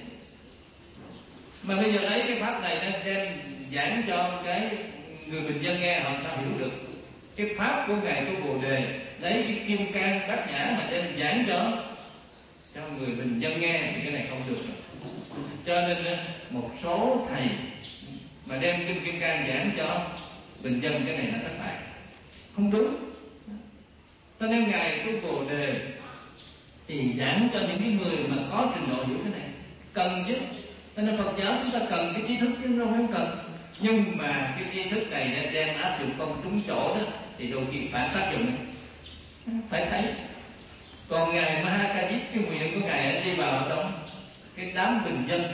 Mà bây giờ lấy cái pháp này nên đem giảng cho cái người bình dân nghe, họ sao hiểu được cái pháp của ngài Tu Bồ Đề, lấy cái kim cang bát nhã mà đem giảng cho cho người bình dân nghe thì cái này không được rồi. Cho nên một số thầy mà đem kinh kim cang giảng cho bình dân, cái này là thất bại, không đúng. Cho nên ngài Tu Bồ Đề thì giảng cho những cái người mà có trình độ hiểu cái này, cần chứ. Cho nên Phật giáo chúng ta cần cái trí thức chứ không cần. Nhưng mà cái tri thức này đem áp dụng công trúng chỗ đó thì đôi khi phản tác dụng, phải thấy. Còn ngài Ma Ca Diếp, cái nguyện của ngài đi vào trong cái đám bình dân,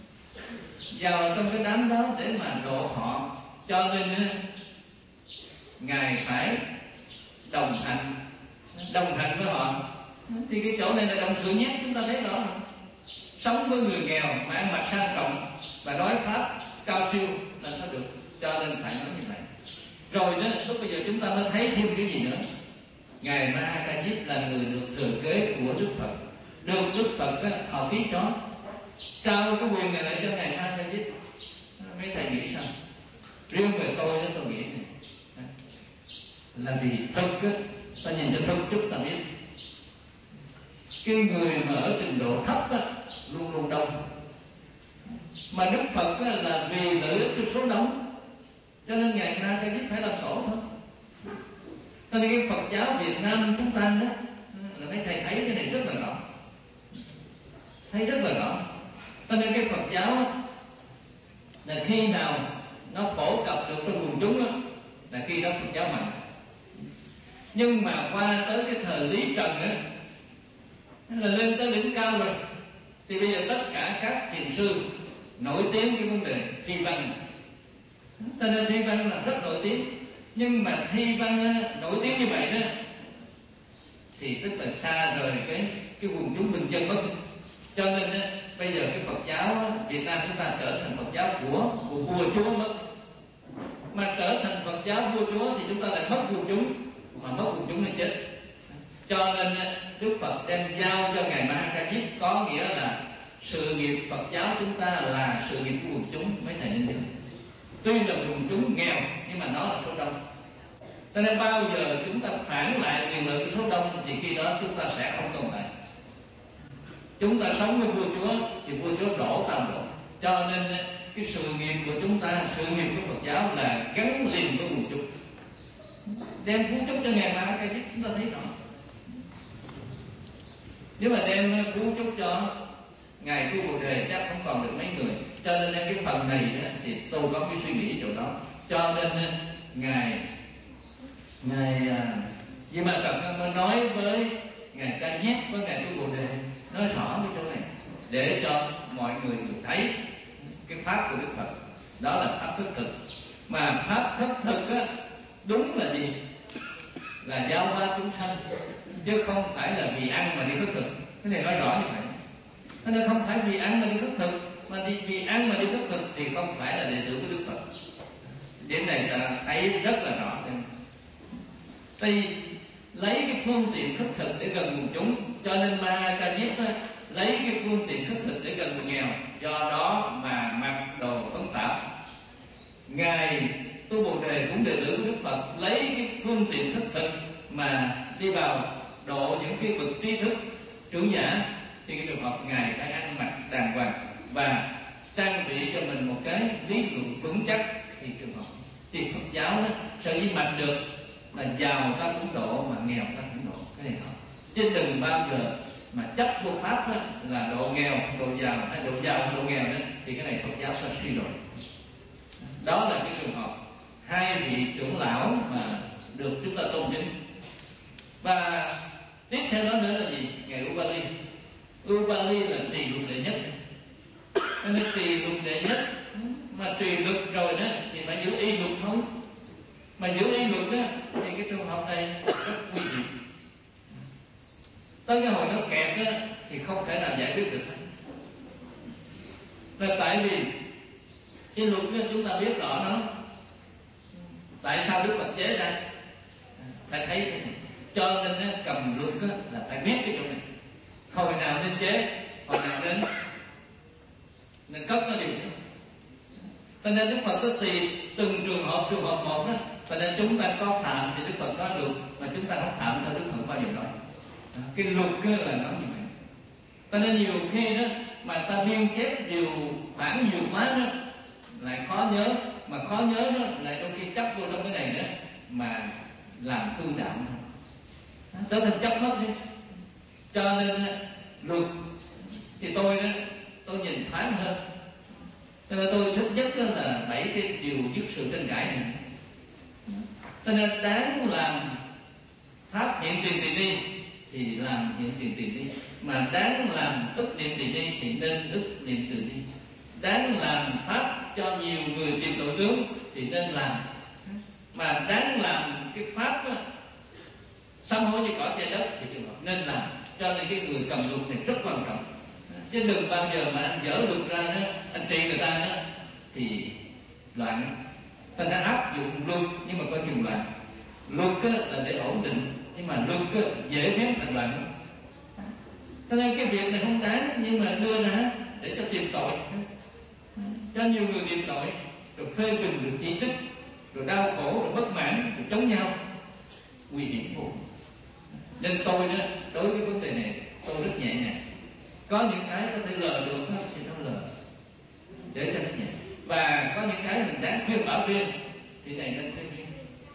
vào trong cái đám đó để mà độ họ. Cho nên Ngài phải đồng hành đồng hành với họ. Thì cái chỗ này là đồng sự nhất, chúng ta thấy rõ rồi. Sống với người nghèo mà ăn mặc sang trọng và nói pháp cao siêu là sao được, cho nên phải nói như vậy. Rồi đó, lúc bây giờ chúng ta mới thấy thêm cái gì nữa. Ngài Ma Ha Ca Diếp là người được thừa kế của Đức Phật, được Đức Phật họ ký cho trao cái quyền này lại cho Ngài Ma Ha Ca Diếp. Mấy thầy nghĩ sao? Riêng về tôi đó, tôi nghĩ là vì thực á, ta nhìn cho thực chút ta biết cái người mà ở trình độ thấp á, luôn luôn đông. Mà Đức Phật á, là vì lợi ích cho số đông, cho nên Ngài Ma Ha Ca Diếp phải làm tổ thôi. Cho nên cái Phật giáo Việt Nam chúng ta đó, là mấy thầy thấy cái này rất là rõ, thấy rất là rõ. Cho nên cái Phật giáo là khi nào nó phổ cập được trong quần chúng đó, là khi đó Phật giáo mạnh. Nhưng mà qua tới cái thời Lý Trần á, là lên tới đỉnh cao rồi, thì bây giờ tất cả các thiền sư nổi tiếng cái vấn đề thi văn. Cho nên thi văn là rất nổi tiếng. Nhưng mà thi văn nổi tiếng như vậy đó, thì tức là xa rời cái cái quần chúng bình dân mất. Cho nên bây giờ cái Phật giáo Việt Nam chúng ta trở thành Phật giáo của, của vua chúa mất. Mà trở thành Phật giáo vua chúa thì chúng ta lại mất quần chúng, mà mất quần chúng là chết. Cho nên Đức Phật đem giao cho Ngài Ma Ha Ca Diếp, có nghĩa là sự nghiệp Phật giáo chúng ta là sự nghiệp của quần chúng. Mấy thầy nên nhớ, tuy là quần chúng nghèo nhưng mà nó là số đông. Cho nên bao giờ chúng ta phản lại quyền lợi của số đông thì khi đó chúng ta sẽ không tồn tại. Chúng ta sống với vua chúa thì vua chúa đổ tam đổ. Cho nên cái sự nghiệp của chúng ta, sự nghiệp của Phật giáo là gắn liền với quần chúng. Đem phú chúc cho Ngài Ma Ha Ca Diếp chúng ta thấy rõ. Nếu mà đem phú chúc cho Ngài Tu Bồ Đề chắc không còn được mấy người. Cho nên cái phần này thì tôi có cái suy nghĩ chỗ đó. Cho nên Ngài Ngài Di Ma Cật mới nói với Ngài Ca Diếp, với Ngài Tu Bồ Đề, nói rõ cái chỗ này để cho mọi người được thấy cái pháp của Đức Phật. Đó là pháp thức thực. Mà pháp thức thực á, đúng là gì? Là giáo hóa chúng sanh, chứ không phải là vì ăn mà đi thức thực. Cái này nói rõ như vậy. Cho nên không phải vì ăn mà đi thức thực, mà đi vì ăn mà đi thức thực thì không phải là đệ tử của Đức Phật. Điểm này ta thấy rất là rõ. Thì lấy cái phương tiện thức thực để gần quần chúng, cho nên Ma Ha Ca Diếp lấy cái phương tiện thức thực để gần người nghèo, do đó mà mặc đồ phấn tạp. Ngài Tu Bồ Đề cũng đệ tử của Đức Phật, lấy cái phương tiện thức thực mà đi vào độ những cái bậc trí thức trưởng giả, thì cái trường hợp Ngài phải ăn mặc đàng hoàng và trang bị cho mình một cái lý luận vững chắc. Thì trường hợp thì Phật giáo đó sở dĩ mạnh được là giàu ta cũng độ, mà nghèo ta cũng độ. Cái này không, chứ đừng bao giờ mà chấp vô pháp đó, là độ nghèo, độ giàu, hay độ giàu, độ nghèo đó, thì cái này Phật giáo sẽ suy đồi. Đó là cái trường hợp hai vị trưởng lão mà được chúng ta tôn kính. Và tiếp theo đó nữa là gì? Ngài Upali. Upali là trì luật đệ nhất. Nên trì luật đệ nhất, mà trì luật rồi đó thì phải giữ y luật không? Mà giữ y luật đó thì cái trường hợp này rất nguy hiểm. Tới cái hồi nó kẹt đó thì không thể nào giải quyết được. Là tại vì cái luật đó chúng ta biết rõ nó. Tại sao Đức Phật chế ra? Phải thấy cái này. Cho nên cầm luật đó là phải biết cái chỗ này. Hồi nào nên chế, hồi nào nên nên cất nó đi. Cho nên Đức Phật có tùy từng trường hợp, trường hợp một đó. Cho nên chúng ta có phạm thì Đức Phật nói được, mà chúng ta không phạm theo Đức Phật bao giờ nói. Cái luật là nó như vậy. Cho nên nhiều khi đó mà ta biên chép nhiều khoảng nhiều quá đó lại khó nhớ, mà khó nhớ đó lại đôi khi chấp vô trong cái này nữa mà làm hư đạo, trở thành chấp mất đi. Cho nên luật thì tôi đó tôi nhìn thoáng hơn. Cho nên tôi thích nhất là bảy cái điều dứt sự tranh cãi này. Cho nên đáng làm pháp hiện tiền tỳ ni thì làm hiện tiền tỳ ni, mà đáng làm ức niệm tỳ ni thì nên ức niệm tỳ ni. Đáng làm pháp cho nhiều người tìm tội tướng thì nên làm. mà đáng làm cái pháp á, sám hối như cỏ che đất thì trường hợp nên làm. Cho nên cái người cầm luật này rất quan trọng, chứ đừng bao giờ mà anh dở luật ra đó, anh trị người ta đó thì loạn. Ta đã áp dụng luật nhưng mà có chừng loạn. Luật là để ổn định, nhưng mà luật dễ biến thành loạn. Cho nên cái việc này không đáng, nhưng mà đưa ra để cho tìm tội, cho nhiều người tìm tội, rồi phê bình, rồi chỉ trích, rồi đau khổ, rồi bất mãn, rồi chống nhau, nguy hiểm vô. Nên tôi đó, đối với vấn đề này tôi rất nhẹ nhàng. Có những cái có thể lờ được thì nó lờ để cho nó nhẹ, và có những cái mình đáng khuyên bảo viên thì này nên khuyên viên.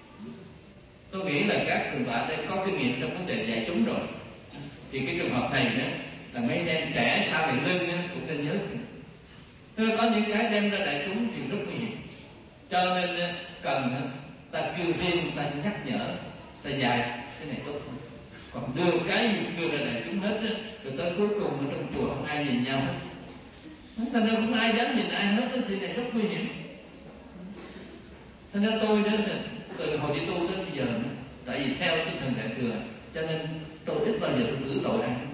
Tôi nghĩ là các thượng tọa đây có kinh nghiệm trong vấn đề dạy chúng rồi, thì cái trường hợp này nữa là mấy anh em trẻ sau này lưng cũng nên nhớ. Nên có những cái đem ra đại chúng thì rất nguy hiểm, cho nên cần ta kêu riêng, ta nhắc nhở, ta dạy cái này tốt hơn. Còn đưa cái gì đưa ra đại chúng hết, rồi tới cuối cùng ở trong chùa không ai nhìn nhau hết, cho nên không ai dám nhìn ai hết, thì này rất nguy hiểm. Cho nên tôi đó từ hồi đi tu đến bây giờ, tại vì theo tinh thần đại thừa, cho nên tôi ít bao giờ tôi cử tội ai.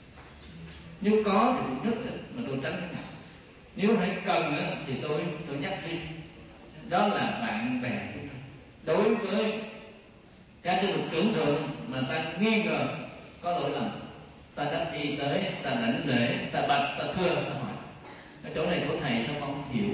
Nếu có thì cũng rất ít mà tôi tránh. Nếu phải cần thì tôi tôi nhắc đi. Đó là bạn bè. Đối với các cái luật trưởng thượng mà ta nghi ngờ có lỗi lầm, ta đắc y tới, ta đảnh lễ, ta bạch, ta thưa, ta hỏi ở chỗ này của thầy sao không hiểu,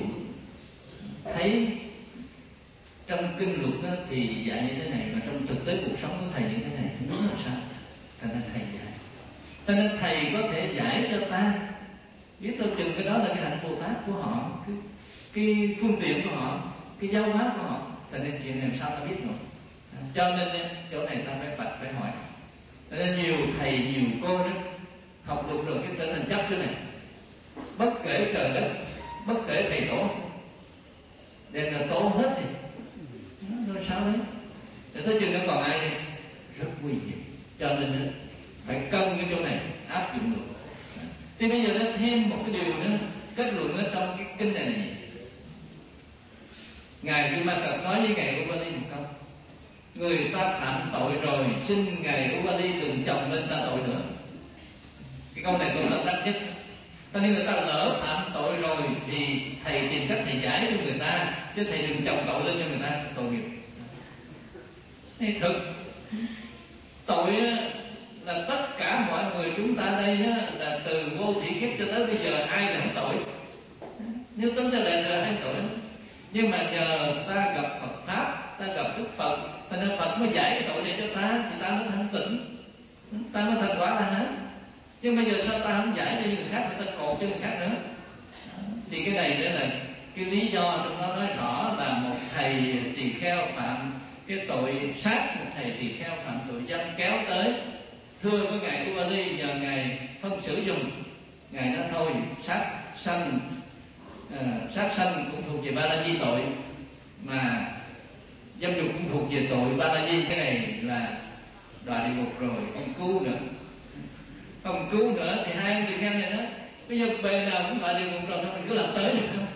thấy trong kinh luật đó thì dạy như thế này, mà trong thực tế cuộc sống của thầy như thế này, không biết là sao. Thành ra thầy dạy, cho nên thầy có thể giải cho ta, biết đâu chừng cái đó là cái hạnh Bồ Tát của họ, cái, cái phương tiện của họ, cái giáo hóa của họ. Cho nên chuyện này sao ta biết rồi. Cho nên chỗ này ta phải bạch, phải hỏi. Cho nên nhiều thầy, nhiều cô đó học được rồi cái trở thành chấp cái này, bất kể trời đất, bất kể thầy tổ, đem là tổ hết thì rồi sao đấy, để tới chừng nó còn ai đây, rất nguy hiểm. Cho nên phải cân cái chỗ này áp dụng được. Thì bây giờ nó thêm một cái điều nữa, kết luận ở trong cái kinh này này, ngài Kim Ma Cật nói với ngài Upali một câu: người ta phạm tội rồi, xin ngài Upali đừng chồng lên ta tội nữa. Cái câu này tôi tâm đắc nhất. Cho nên người ta lỡ phạm tội rồi thì thầy tìm cách thầy giải cho người ta, chứ thầy đừng chồng tội lên cho người ta tội nghiệp. Thì thực tội là tất cả mọi người chúng ta đây là từ vô thị kiếp cho tới bây giờ ai là không tội. Nếu tính ra lại là ai tội. Nhưng mà nhờ ta gặp Phật Pháp, ta gặp Đức Phật, cho nên Phật mới giải cái tội này cho ta, thì ta mới thanh tịnh, ta mới thành quả là hết. Nhưng bây giờ sao ta không giải cho người khác, người ta cột cho người khác nữa. Thì cái này đó là cái lý do trong đó nói rõ là một thầy tỳ kheo phạm cái tội sát, một thầy tỳ kheo phạm tội dâm kéo tới thưa với ngài Upali, nhờ ngài phân xử dùng. Ngài nói thôi, sát sanh à, sát sanh cũng thuộc về ba la di tội, mà dâm dục cũng thuộc về tội ba la di. Cái này là đọa địa ngục rồi, không cứu nữa, không cứu nữa. Thì hai ông tỳ kheo này đó, bây giờ bề nào cũng đọa địa ngục rồi, thôi mình cứ làm tới được không?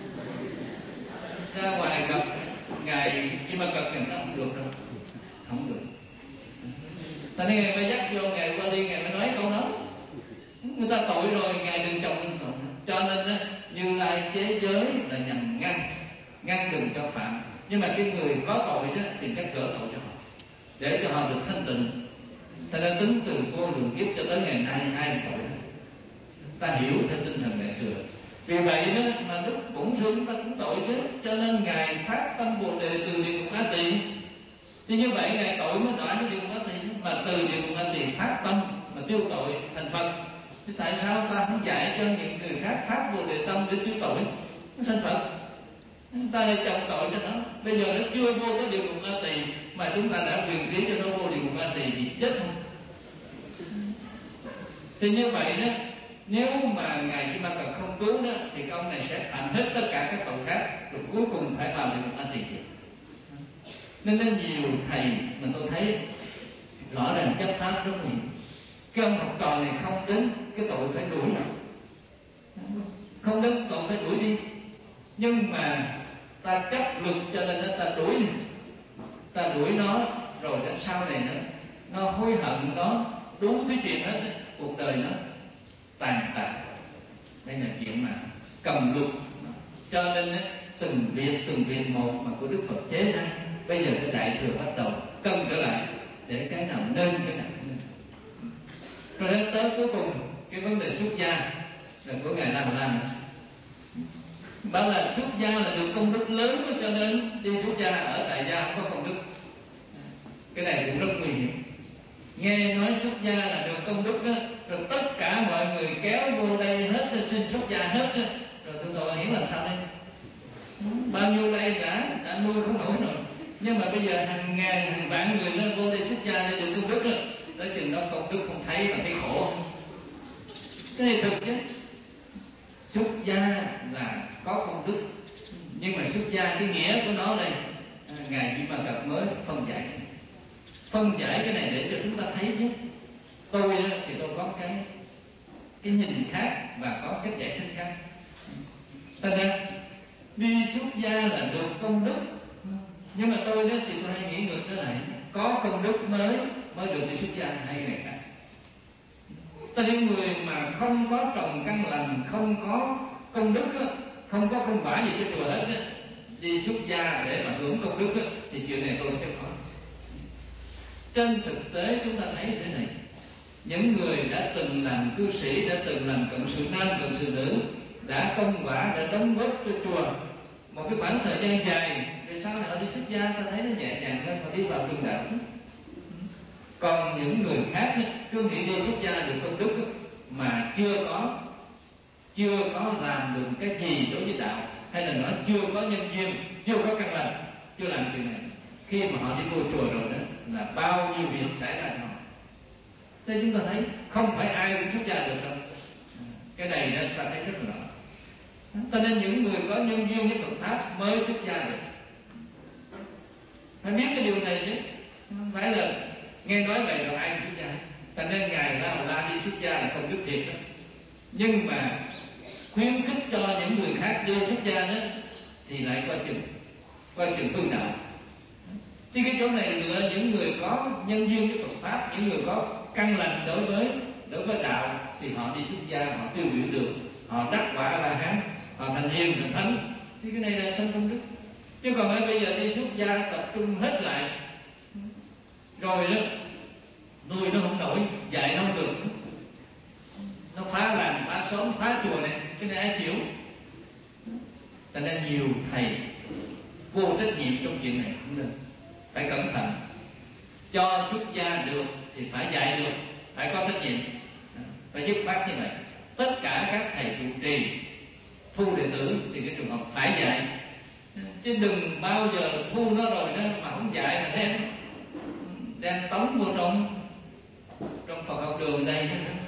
Ra ngoài gặp ngài Kim Ma Cật này nó không được đâu, không được. Cho nên ngài mới dắt vô ngài Upali, ngài mới nói câu đó: người ta tội rồi, ngài đừng chồng lên tội. Cho nên Như Lai chế giới là nhằm ngăn ngăn đừng cho phạm. Nhưng mà cái người có tội đó tìm cách gỡ tội cho họ, để cho họ được thanh tịnh. Ta đã tính từ vô lượng kiếp cho tới ngày nay ai tội đó, ta hiểu theo tinh thần đại thừa. Vì vậy đó mà Đức Bổn Sư chúng ta cũng tội chứ. Cho nên ngài phát tâm Bồ Đề từ địa ngục A Tỳ. Thì như vậy ngài tội mới đọa với địa ngục A Tỳ, mà từ địa ngục A Tỳ phát tâm mà tiêu tội thành Phật. Thì tại sao ta không dạy cho những người khác phát Bồ Đề tâm để tiêu tội nó thành Phật? Ta lại chồng tội cho nó. Bây giờ nó chưa vô cái địa ngục A Tỳ mà chúng ta đã quyền ký cho nó vô địa ngục A Tỳ thì chết không? Thì như vậy đó, nếu mà ngài Kim Ma Cật không cứu đó, thì cái ông này sẽ phạm hết tất cả các tội khác, rồi cuối cùng phải vào địa ngục A Tỳ. Nên đến nhiều thầy mà tôi thấy rõ ràng chấp pháp rất nhiều. Cái ông học trò này không đến cái tội phải đuổi, không đến tội phải đuổi đi, nhưng mà ta chấp luật cho nên ta đuổi đi. ta đuổi nó rồi đến sau này nữa nó hối hận, nó đủ cái chuyện hết, cuộc đời nó tàn tạ. Đây là chuyện mà cầm luật. Cho nên từng việc từng việc một mà của Đức Phật chế ra, bây giờ cái đại thừa bắt đầu cân trở lại để cái nào nên cái nào nên. Rồi đến tới cuối cùng cái vấn đề xuất gia là của ngài làm làm bảo là xuất gia là được công đức lớn, cho nên đi xuất gia ở tại gia không có công đức. Cái này cũng rất nguy hiểm. Nghe nói xuất gia là được công đức đó, rồi tất cả mọi người kéo vô đây hết, xin xuất gia hết, rồi tôi tôi hiểu làm sao đây? Bao nhiêu đây đã đã nuôi không nổi rồi, nhưng mà bây giờ hàng ngàn hàng vạn người nó vô đây xuất gia để được công đức đó, tới chừng đó công đức không thấy mà thấy khổ. Cái này thực chứ. Xuất gia là có công đức, nhưng mà xuất gia cái nghĩa của nó đây ngài Di Ma Cật mới phân giải phân giải cái này để cho chúng ta thấy chứ. Tôi thì tôi có cái cái nhìn khác và có cách giải thích khác. Thành ra đi xuất gia là được công đức, nhưng mà tôi đó thì tôi hay nghĩ ngược trở lại, có công đức mới mới được đi xuất gia hai ngày khác. Ta những người mà không có trồng căn lành, không có công đức, không có công quả gì cho chùa hết, đi xuất gia để mà hưởng công đức thì chuyện này tôi thấy khó. Trên thực tế chúng ta thấy thế này, những người đã từng làm cư sĩ, đã từng làm cộng sự nam, cộng sự nữ, đã công quả, đã đóng góp cho chùa một cái khoảng thời gian dài, rồi sau này họ đi xuất gia, ta thấy nó nhẹ nhàng hơn, họ đi vào đường đạo. Còn những người khác cứ nghĩ đi xuất gia được công đức mà chưa có chưa có làm được cái gì đối với đạo, hay là nói chưa có nhân duyên, chưa có căn lành, chưa làm chuyện này, khi mà họ đi vô chùa rồi đó là bao nhiêu việc xảy ra cho họ. Thế chúng ta thấy không phải ai cũng xuất gia được đâu. Cái này nên ta thấy rất là rõ. Cho nên những người có nhân duyên với Phật pháp mới xuất gia được. Phải biết cái điều này chứ, không phải là nghe nói vậy rồi ai xuất gia. Cho nên ngài La Hầu La đi xuất gia là không đức thiệt đó. Nhưng mà khuyến khích cho những người khác đi xuất gia đó thì lại coi chừng coi chừng phương đạo. Thì cái chỗ này lựa những người có nhân duyên với Phật pháp, những người có căn lành đối với đối với đạo thì họ đi xuất gia, họ tiêu biểu được, họ đắc quả La Hán, họ thành hiền thành thánh, thì cái này là sanh công đức. Chứ còn bây giờ đi xuất gia tập trung hết lại rồi đó, nuôi nó không nổi, dạy nó không được, nó phá làng, phá xóm, phá chùa này, cái này ai chịu? Cho nên nhiều thầy vô trách nhiệm trong chuyện này cũng nên phải cẩn thận. Cho xuất gia được thì phải dạy được, phải có trách nhiệm, phải dứt khoát như vậy. Tất cả các thầy trụ trì thu đệ tử thì cái trường hợp phải dạy, chứ đừng bao giờ thu nó rồi đó mà không dạy mà đem đem tống vô trong trong Phật học đường đây,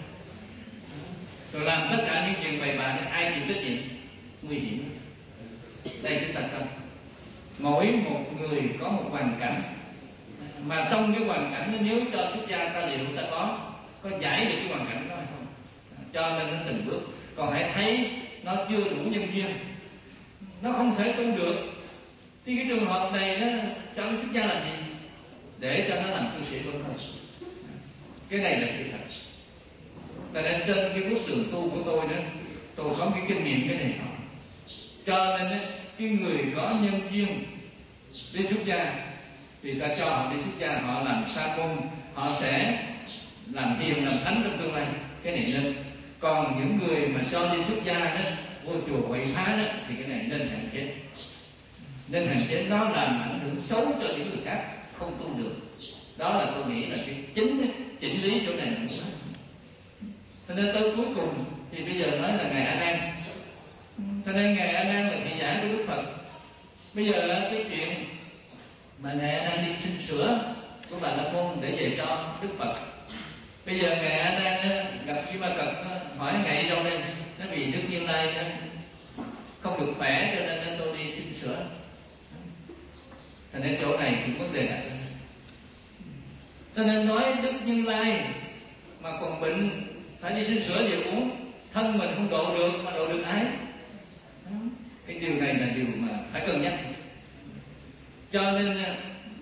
rồi làm tất cả những chuyện bậy bạ này, ai chịu trách nhiệm? Nguy hiểm. Đây chúng ta cần mỗi một người có một hoàn cảnh, mà trong cái hoàn cảnh đó, nếu cho xuất gia ta liệu ta có có giải được cái hoàn cảnh đó hay không? Cho nên nó từng bước. Còn hãy thấy nó chưa đủ nhân duyên, nó không thể tu được, thì cái trường hợp này đó cho nó xuất gia làm gì? Để cho nó làm cư sĩ luôn thôi. Cái này là sự thật. Tại nên trên cái bước đường tu của tôi đó, tôi có cái kinh nghiệm cái này không. Cho nên đó, cái người có nhân duyên đi xuất gia thì ta cho họ đi xuất gia, họ làm sa môn, họ sẽ làm hiền làm thánh trong tương lai, cái này nên. Còn những người mà cho đi xuất gia đó, vô chùa quậy phá đó, thì cái này nên hạn chế, nên hạn chế. Nó làm ảnh hưởng xấu cho những người khác không tu được. Đó là tôi nghĩ là cái chính chỉnh lý chỗ này là muốn. Cho nên tới cuối cùng thì bây giờ nói là ngài A Nan. Cho nên ngài A Nan là thị giả của Đức Phật. Bây giờ cái chuyện mà ngài A Nan đi xin sửa của Bà La Môn để về cho Đức Phật. Bây giờ ngài A Nan gặp Di Ma Cật hỏi ngài đâu đây, nó vì Đức Như Lai không được khỏe cho nên tôi đi xin sửa. Cho nên chỗ này thì vấn đề đặt. Cho nên nói Đức Như Lai mà còn bệnh phải đi xin sửa gì uống, thân mình không độ được mà độ được ai? Cái điều này là điều mà phải cân nhắc. Cho nên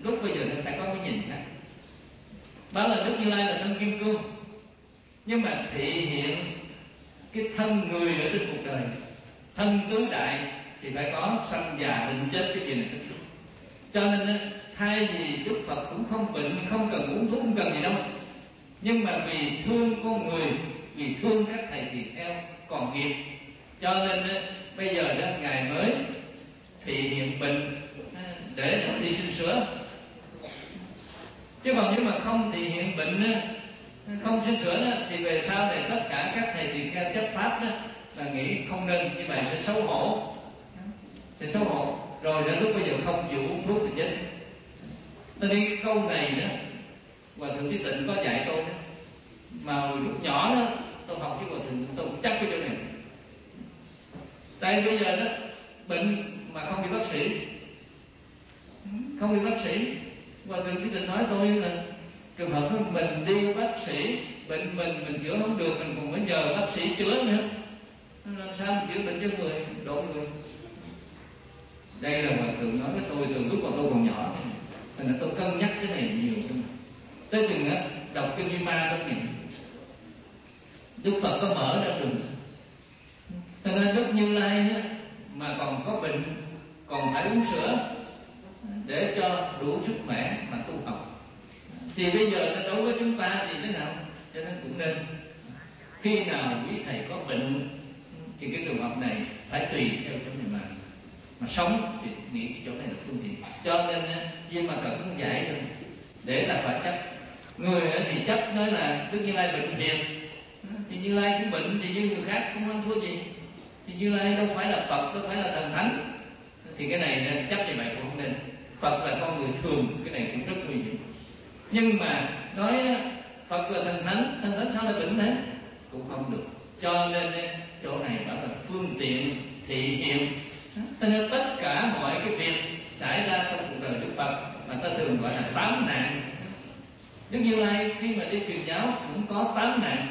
lúc bây giờ nó phải có cái nhìn khác. Đó là Đức Như Lai là thân kim cương, nhưng mà thị hiện cái thân người ở trên cuộc đời, thân tứ đại thì phải có sanh già bệnh chết, cái chuyện này. Cho nên thay vì Đức Phật cũng không bệnh, không cần uống thuốc, không cần gì đâu, nhưng mà vì thương con người, vì thương các thầy tỳ kheo còn nghiệp, cho nên bây giờ đó Ngài mới thị hiện bệnh để đi sinh sữa. Chứ còn nếu mà không thị hiện bệnh, không sinh sữa thì về sau này tất cả các thầy tỳ kheo chấp pháp là nghĩ không nên, như vậy sẽ xấu hổ, sẽ xấu hổ. Rồi đến lúc bây giờ không chịu uống thuốc thì chết. Tôi đi cái câu này đó, Hòa Thượng Trí Tịnh có dạy tôi đó. Mà lúc nhỏ đó tôi học với Hòa Thượng, tôi cũng chắc cái chỗ này. Tại bây giờ đó bệnh mà không đi bác sĩ, không đi bác sĩ, Hòa Thượng Trí Tịnh nói tôi là trường hợp mình đi bác sĩ, bệnh mình mình chữa không được, mình còn phải nhờ bác sĩ chữa nữa, làm sao mình chữa bệnh cho người, độ người. Đây là Hòa Thượng nói với tôi từ lúc mà tôi còn nhỏ, nên là tôi cân nhắc cái này nhiều. Tới chừng á đọc kinh Di Ma tôi nhìn Đức Phật có mở ra đường, cho nên Đức Như Lai á, mà còn có bệnh, còn phải uống sữa để cho đủ sức khỏe mà tu học. Thì bây giờ đối với chúng ta thì thế nào? Cho nên cũng nên khi nào quý thầy có bệnh thì cái trường hợp này phải tùy theo chỗ này mà mà sống thì nghĩ chỗ này là phương tiện. Cho nên Viên mà cần cũng dạy rồi để ta phải chấp. Người thì chấp nói là Đức Như Lai bệnh thiệt, thì Như Lai cũng bệnh thì như người khác cũng không thua gì, thì Như Lai đâu phải là Phật, đâu phải là thần thánh, thì cái này chấp như vậy cũng không nên. Phật là con người thường, cái này cũng rất nguy hiểm. Nhưng mà nói Phật là thần thánh, thần thánh sao lại bệnh thế? Cũng không được. Cho nên chỗ này bảo là phương tiện thị hiện. Cho nên tất cả mọi cái việc xảy ra trong cuộc đời Đức Phật mà ta thường gọi là tám nạn. Đức Như Lai khi mà đi truyền giáo cũng có tám nạn.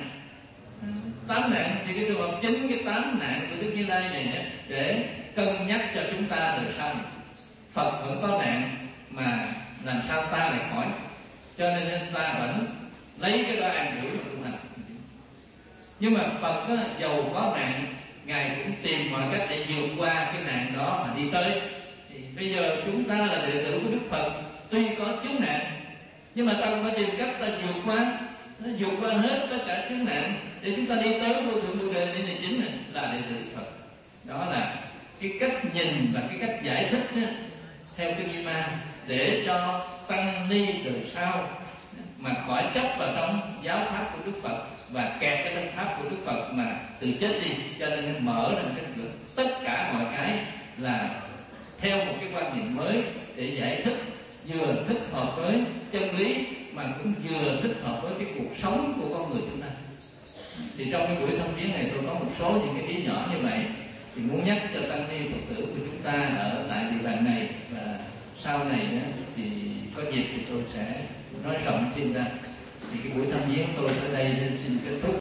Tám nạn thì cái trường hợp chính cái tám nạn của Đức Như Lai này để cân nhắc cho chúng ta đời sau. Phật vẫn có nạn mà làm sao ta lại khỏi. Cho nên ta vẫn lấy cái đó an ủi mà tu hành. Nhưng mà Phật á, giàu có nạn, Ngài cũng tìm mọi cách để vượt qua cái nạn đó mà đi tới. Thì bây giờ chúng ta là đệ tử của Đức Phật, tuy có chướng nạn, nhưng mà ta cũng phải tìm cách ta vượt qua, nó vượt qua hết tất cả chướng nạn để chúng ta đi tới vô thượng Bồ Đề. Đây là chính này là đệ tử Phật. Đó là cái cách nhìn và cái cách giải thích đó, theo kinh Di Ma để cho tăng ni từ sau mà khỏi chấp vào trong giáo pháp của Đức Phật và kẹt cái trong pháp của Đức Phật mà từ chết đi. Cho nên mở ra cái cửa, tất cả mọi cái là theo một cái quan niệm mới để giải thích, vừa thích hợp với chân lý mà cũng vừa thích hợp với cái cuộc sống của con người chúng ta. Thì trong cái buổi thông viếng này tôi có một số những cái ý nhỏ như vậy, thì muốn nhắc cho tăng ni Phật tử của chúng ta ở tại địa bàn này, và sau này thì có dịp thì tôi sẽ nói rộng thêm ra. Thì cái buổi tham viếng tôi tới đây xin kết thúc.